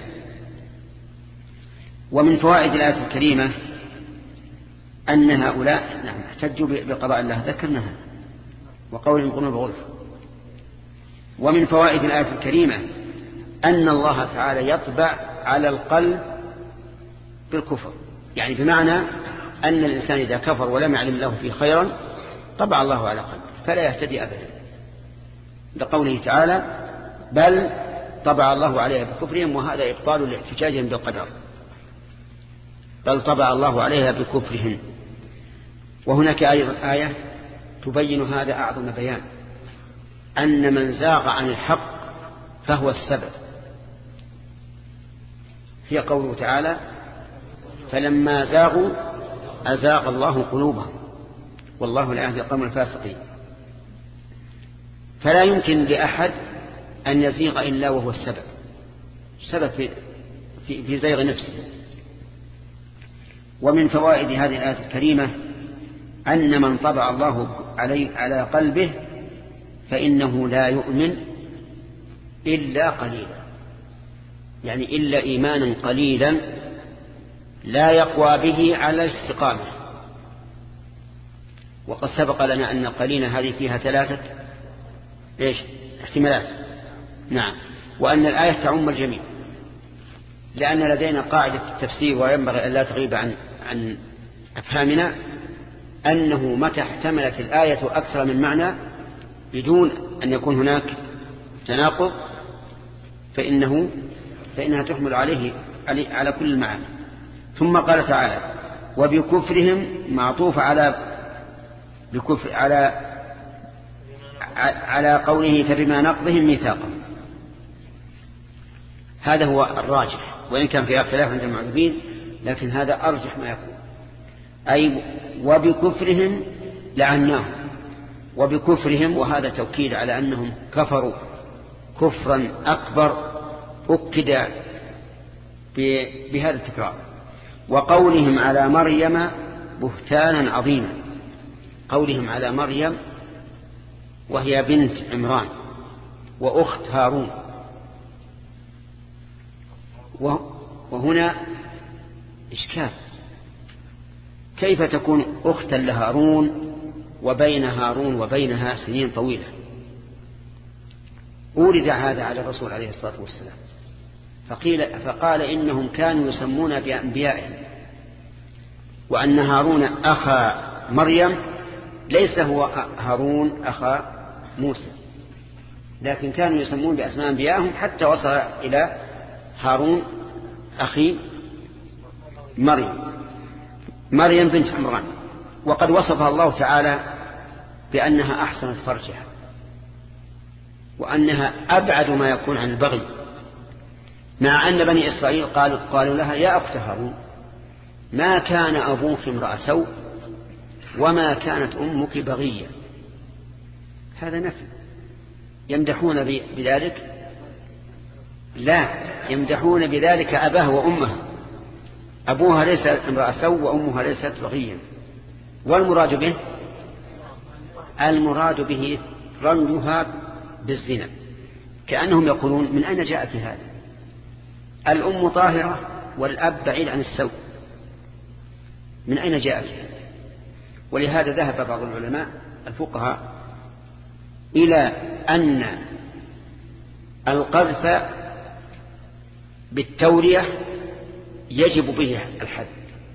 Speaker 1: ومن فوائد الآية الكريمة أن هؤلاء نعم احتجوا بقضاء الله، ذكرناها، وقولهم قلنا بغلف. ومن فوائد الآية الكريمة أن الله تعالى يطبع على القلب بالكفر، يعني بمعنى أن الإنسان إذا كفر ولم يعلم له فيه خيرا طبع الله على قلبه فلا يهتدي أبدا، لقوله تعالى بل طبع الله عليها بكفرهم، وهذا إبطال لاحتجاجهم بالقدر، بل طبع الله عليها بكفرهم. وهناك أيضا آية تبين هذا أعظم بيان، أن من زاغ عن الحق فهو السبب. هي قوله تعالى فلما زاغوا أزاغ الله قلوبهم والله لا يهدي القوم الفاسقين. فلا يمكن لأحد أن يزيغ إلا وهو السبب، السبب في, في, في زيغ نفسه. ومن فوائد هذه الآية الكريمة أن من طبع الله عليه على قلبه فإنه لا يؤمن إلا قليلا، يعني إلا إيمانا قليلا لا يقوى به على الاستقامة. وقد سبق لنا أن القليلة هذه فيها ثلاثة إيش احتمالات. نعم، وأن الآية تعم الجميع، لأن لدينا قاعدة التفسير وينبغي أن لا تغيب عن عن أفهمنا أنه متى احتملت الآية أكثر من معنى بدون أن يكون هناك تناقض فإنه فإنها تحمل عليه على كل المعاني. ثم قال تعالى وبكفرهم معطوف على بكفر على على قوله فبما نقضهم ميثاقهم. هذا هو الراجح، وإن كان فيها اختلاف عند المعرفين لكن هذا أرجح ما يكون. أي وبكفرهم لعناهم، وبكفرهم، وهذا توكيد على أنهم كفروا كفرا أكبر أكد بهذا التكرار. وقولهم على مريم بهتانا عظيما، قولهم على مريم وهي بنت عمران وأخت هارون، وهنا إشكال، كيف تكون أختا لهارون وبين هارون وبينها سنين طويلة؟ أورد هذا على الرسول عليه الصلاة والسلام فقيل فقال إنهم كانوا يسمون بأنبيائهم، وأن هارون أخا مريم ليس هو هارون أخا موسى، لكن كانوا يسمون بأسماء أنبيائهم حتى وصل إلى هارون أخي مريم مريم بنت عمران. وقد وصفها الله تعالى بأنها أحسنت فرجها وأنها أبعد ما يكون عن البغي، مع أن بني إسرائيل قالوا, قالوا لها يا أخت هارون ما كان أبوك امرأ سوء وما كانت أمك بغية. هذا نفي، يمدحون بذلك؟ لا، يمدحون بذلك أباه وأمه، أبوها ليس امرأ سوء وأمها ليست بغيا. والمراد به المراد به رميها بالزنا، كأنهم يقولون من أين جاءت هذا؟ الأم طاهرة والأب بعيد عن السوء، من أين جاءت هذا؟ ولهذا ذهب بعض العلماء الفقهاء إلى أن القذف بالتورية يجب به الحد،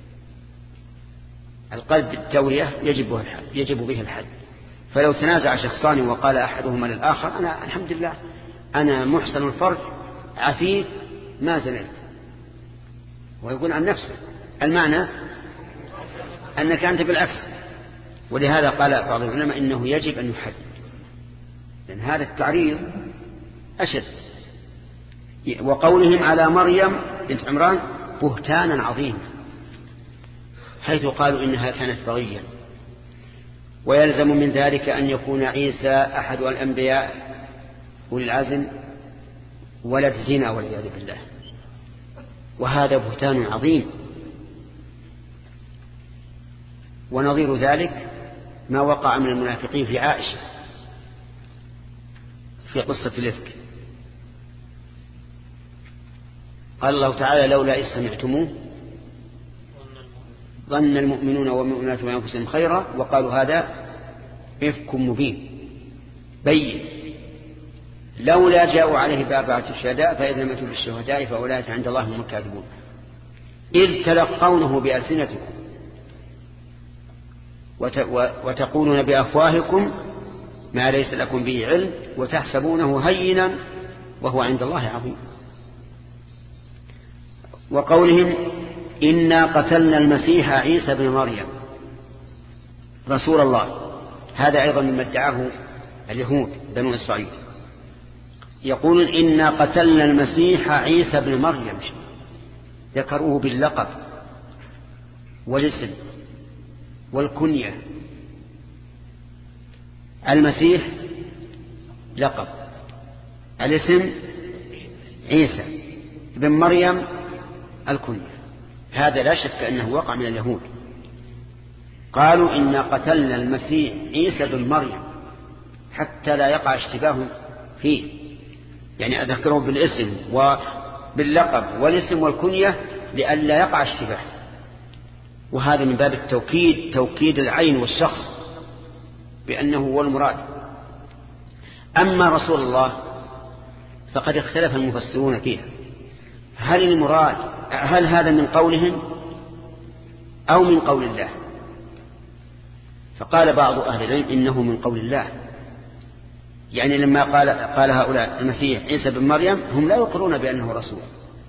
Speaker 1: القذف بالتورية يجب, يجب به الحد. فلو تنازع شخصان وقال أحدهما للآخر أنا الحمد لله أنا محسن الفرج عفيف ما زنيت، ويقول عن نفسه، المعنى أنك أنت بالعكس. ولهذا قال بعض العلماء إنه يجب أن يحد، لأن هذا التعريض أشد. وقولهم على مريم بنت عمران بهتانا عظيما، حيث قالوا إنها كانت بغيا. ويلزم من ذلك أن يكون عيسى أحد الأنبياء أولي العزم ولد زنا والعياذ بالله، وهذا بهتان عظيم. ونظير ذلك ما وقع من المنافقين في عائشة في قصة الإفك، قال الله تعالى لولا إذ سمعتموه ظن المؤمنون والمؤمنات بأنفسهم خيرا وقالوا هذا إفك مبين بين لولا جاءوا عليه بأربعة شهداء فإذا لم يأتوا بالشهداء فأولئك عند الله هم الكاذبون إذ تلقونه بألسنتكم وتقولون بأفواهكم ما ليس لكم به علم وتحسبونه هينا وهو عند الله عظيم. وقولهم إنا قتلنا المسيح عيسى بن مريم رسول الله، هذا أيضا مما ادعاه اليهود بنو إسرائيل، يقولون إنا قتلنا المسيح عيسى بن مريم، ذكروه باللقب والاسم والكنية. المسيح لقب، الاسم عيسى بن مريم الكنية. هذا لا شك أنه وقع من اليهود، قالوا إنا قتلنا المسيح عيسى بن مريم حتى لا يقع اشتباه فيه، يعني أذكره بالاسم وباللقب والاسم والكنية لئلا يقع اشتباه. وهذا من باب التوكيد، توكيد العين والشخص بأنه هو المراد. أما رسول الله فقد اختلف المفسرون فيها، هل المراد هل هذا من قولهم أو من قول الله. فقال بعض أهل العلم إنه من قول الله، يعني لما قال, قال هؤلاء المسيح عيسى بن مريم هم لا يقرون بأنه رسول،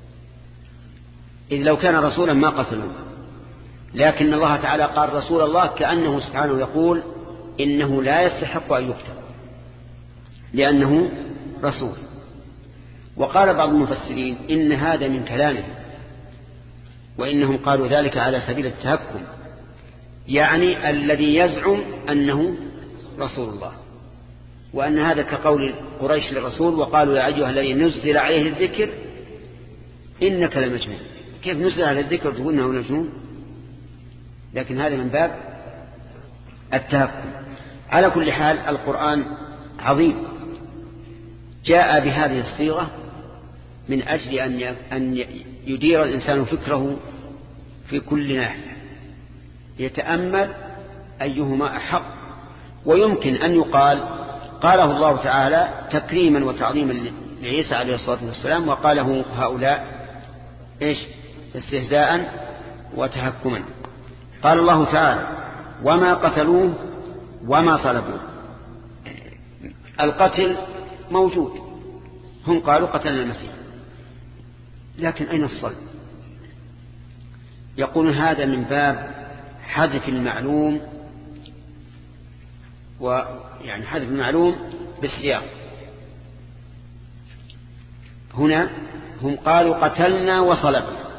Speaker 1: إذ لو كان رسولا ما قتلوه، لكن الله تعالى قال رسول الله كأنه سبحانه يقول إنه لا يستحق أن يقتل لأنه رسول. وقال بعض المفسرين إن هذا من كلامه، وإنهم قالوا ذلك على سبيل التهكم، يعني الذي يزعم أنه رسول الله، وأن هذا كقول قريش للرسول وقالوا يا أيها الذي نزل عليه الذكر إنك لمجنون. كيف نزل عليه الذكر تقول إنه مجنون؟ لكن هذا من باب التهكم. على كل حال القرآن عظيم، جاء بهذه الصيغة من أجل أن يدير الإنسان فكره في كل ناحية، يتأمل أيهما أحق. ويمكن أن يقال قاله الله تعالى تكريما وتعظيما لعيسى عليه الصلاة والسلام، وقاله هؤلاء إيش استهزاء وتهكما. قال الله تعالى وما قتلوه وما صلبوه. القتل موجود، هم قالوا قتلنا المسيح، لكن أين الصلب؟ يقول هذا من باب حذف المعلوم، ويعني حذف المعلوم بالسياق. هنا هم قالوا قتلنا وصلبنا،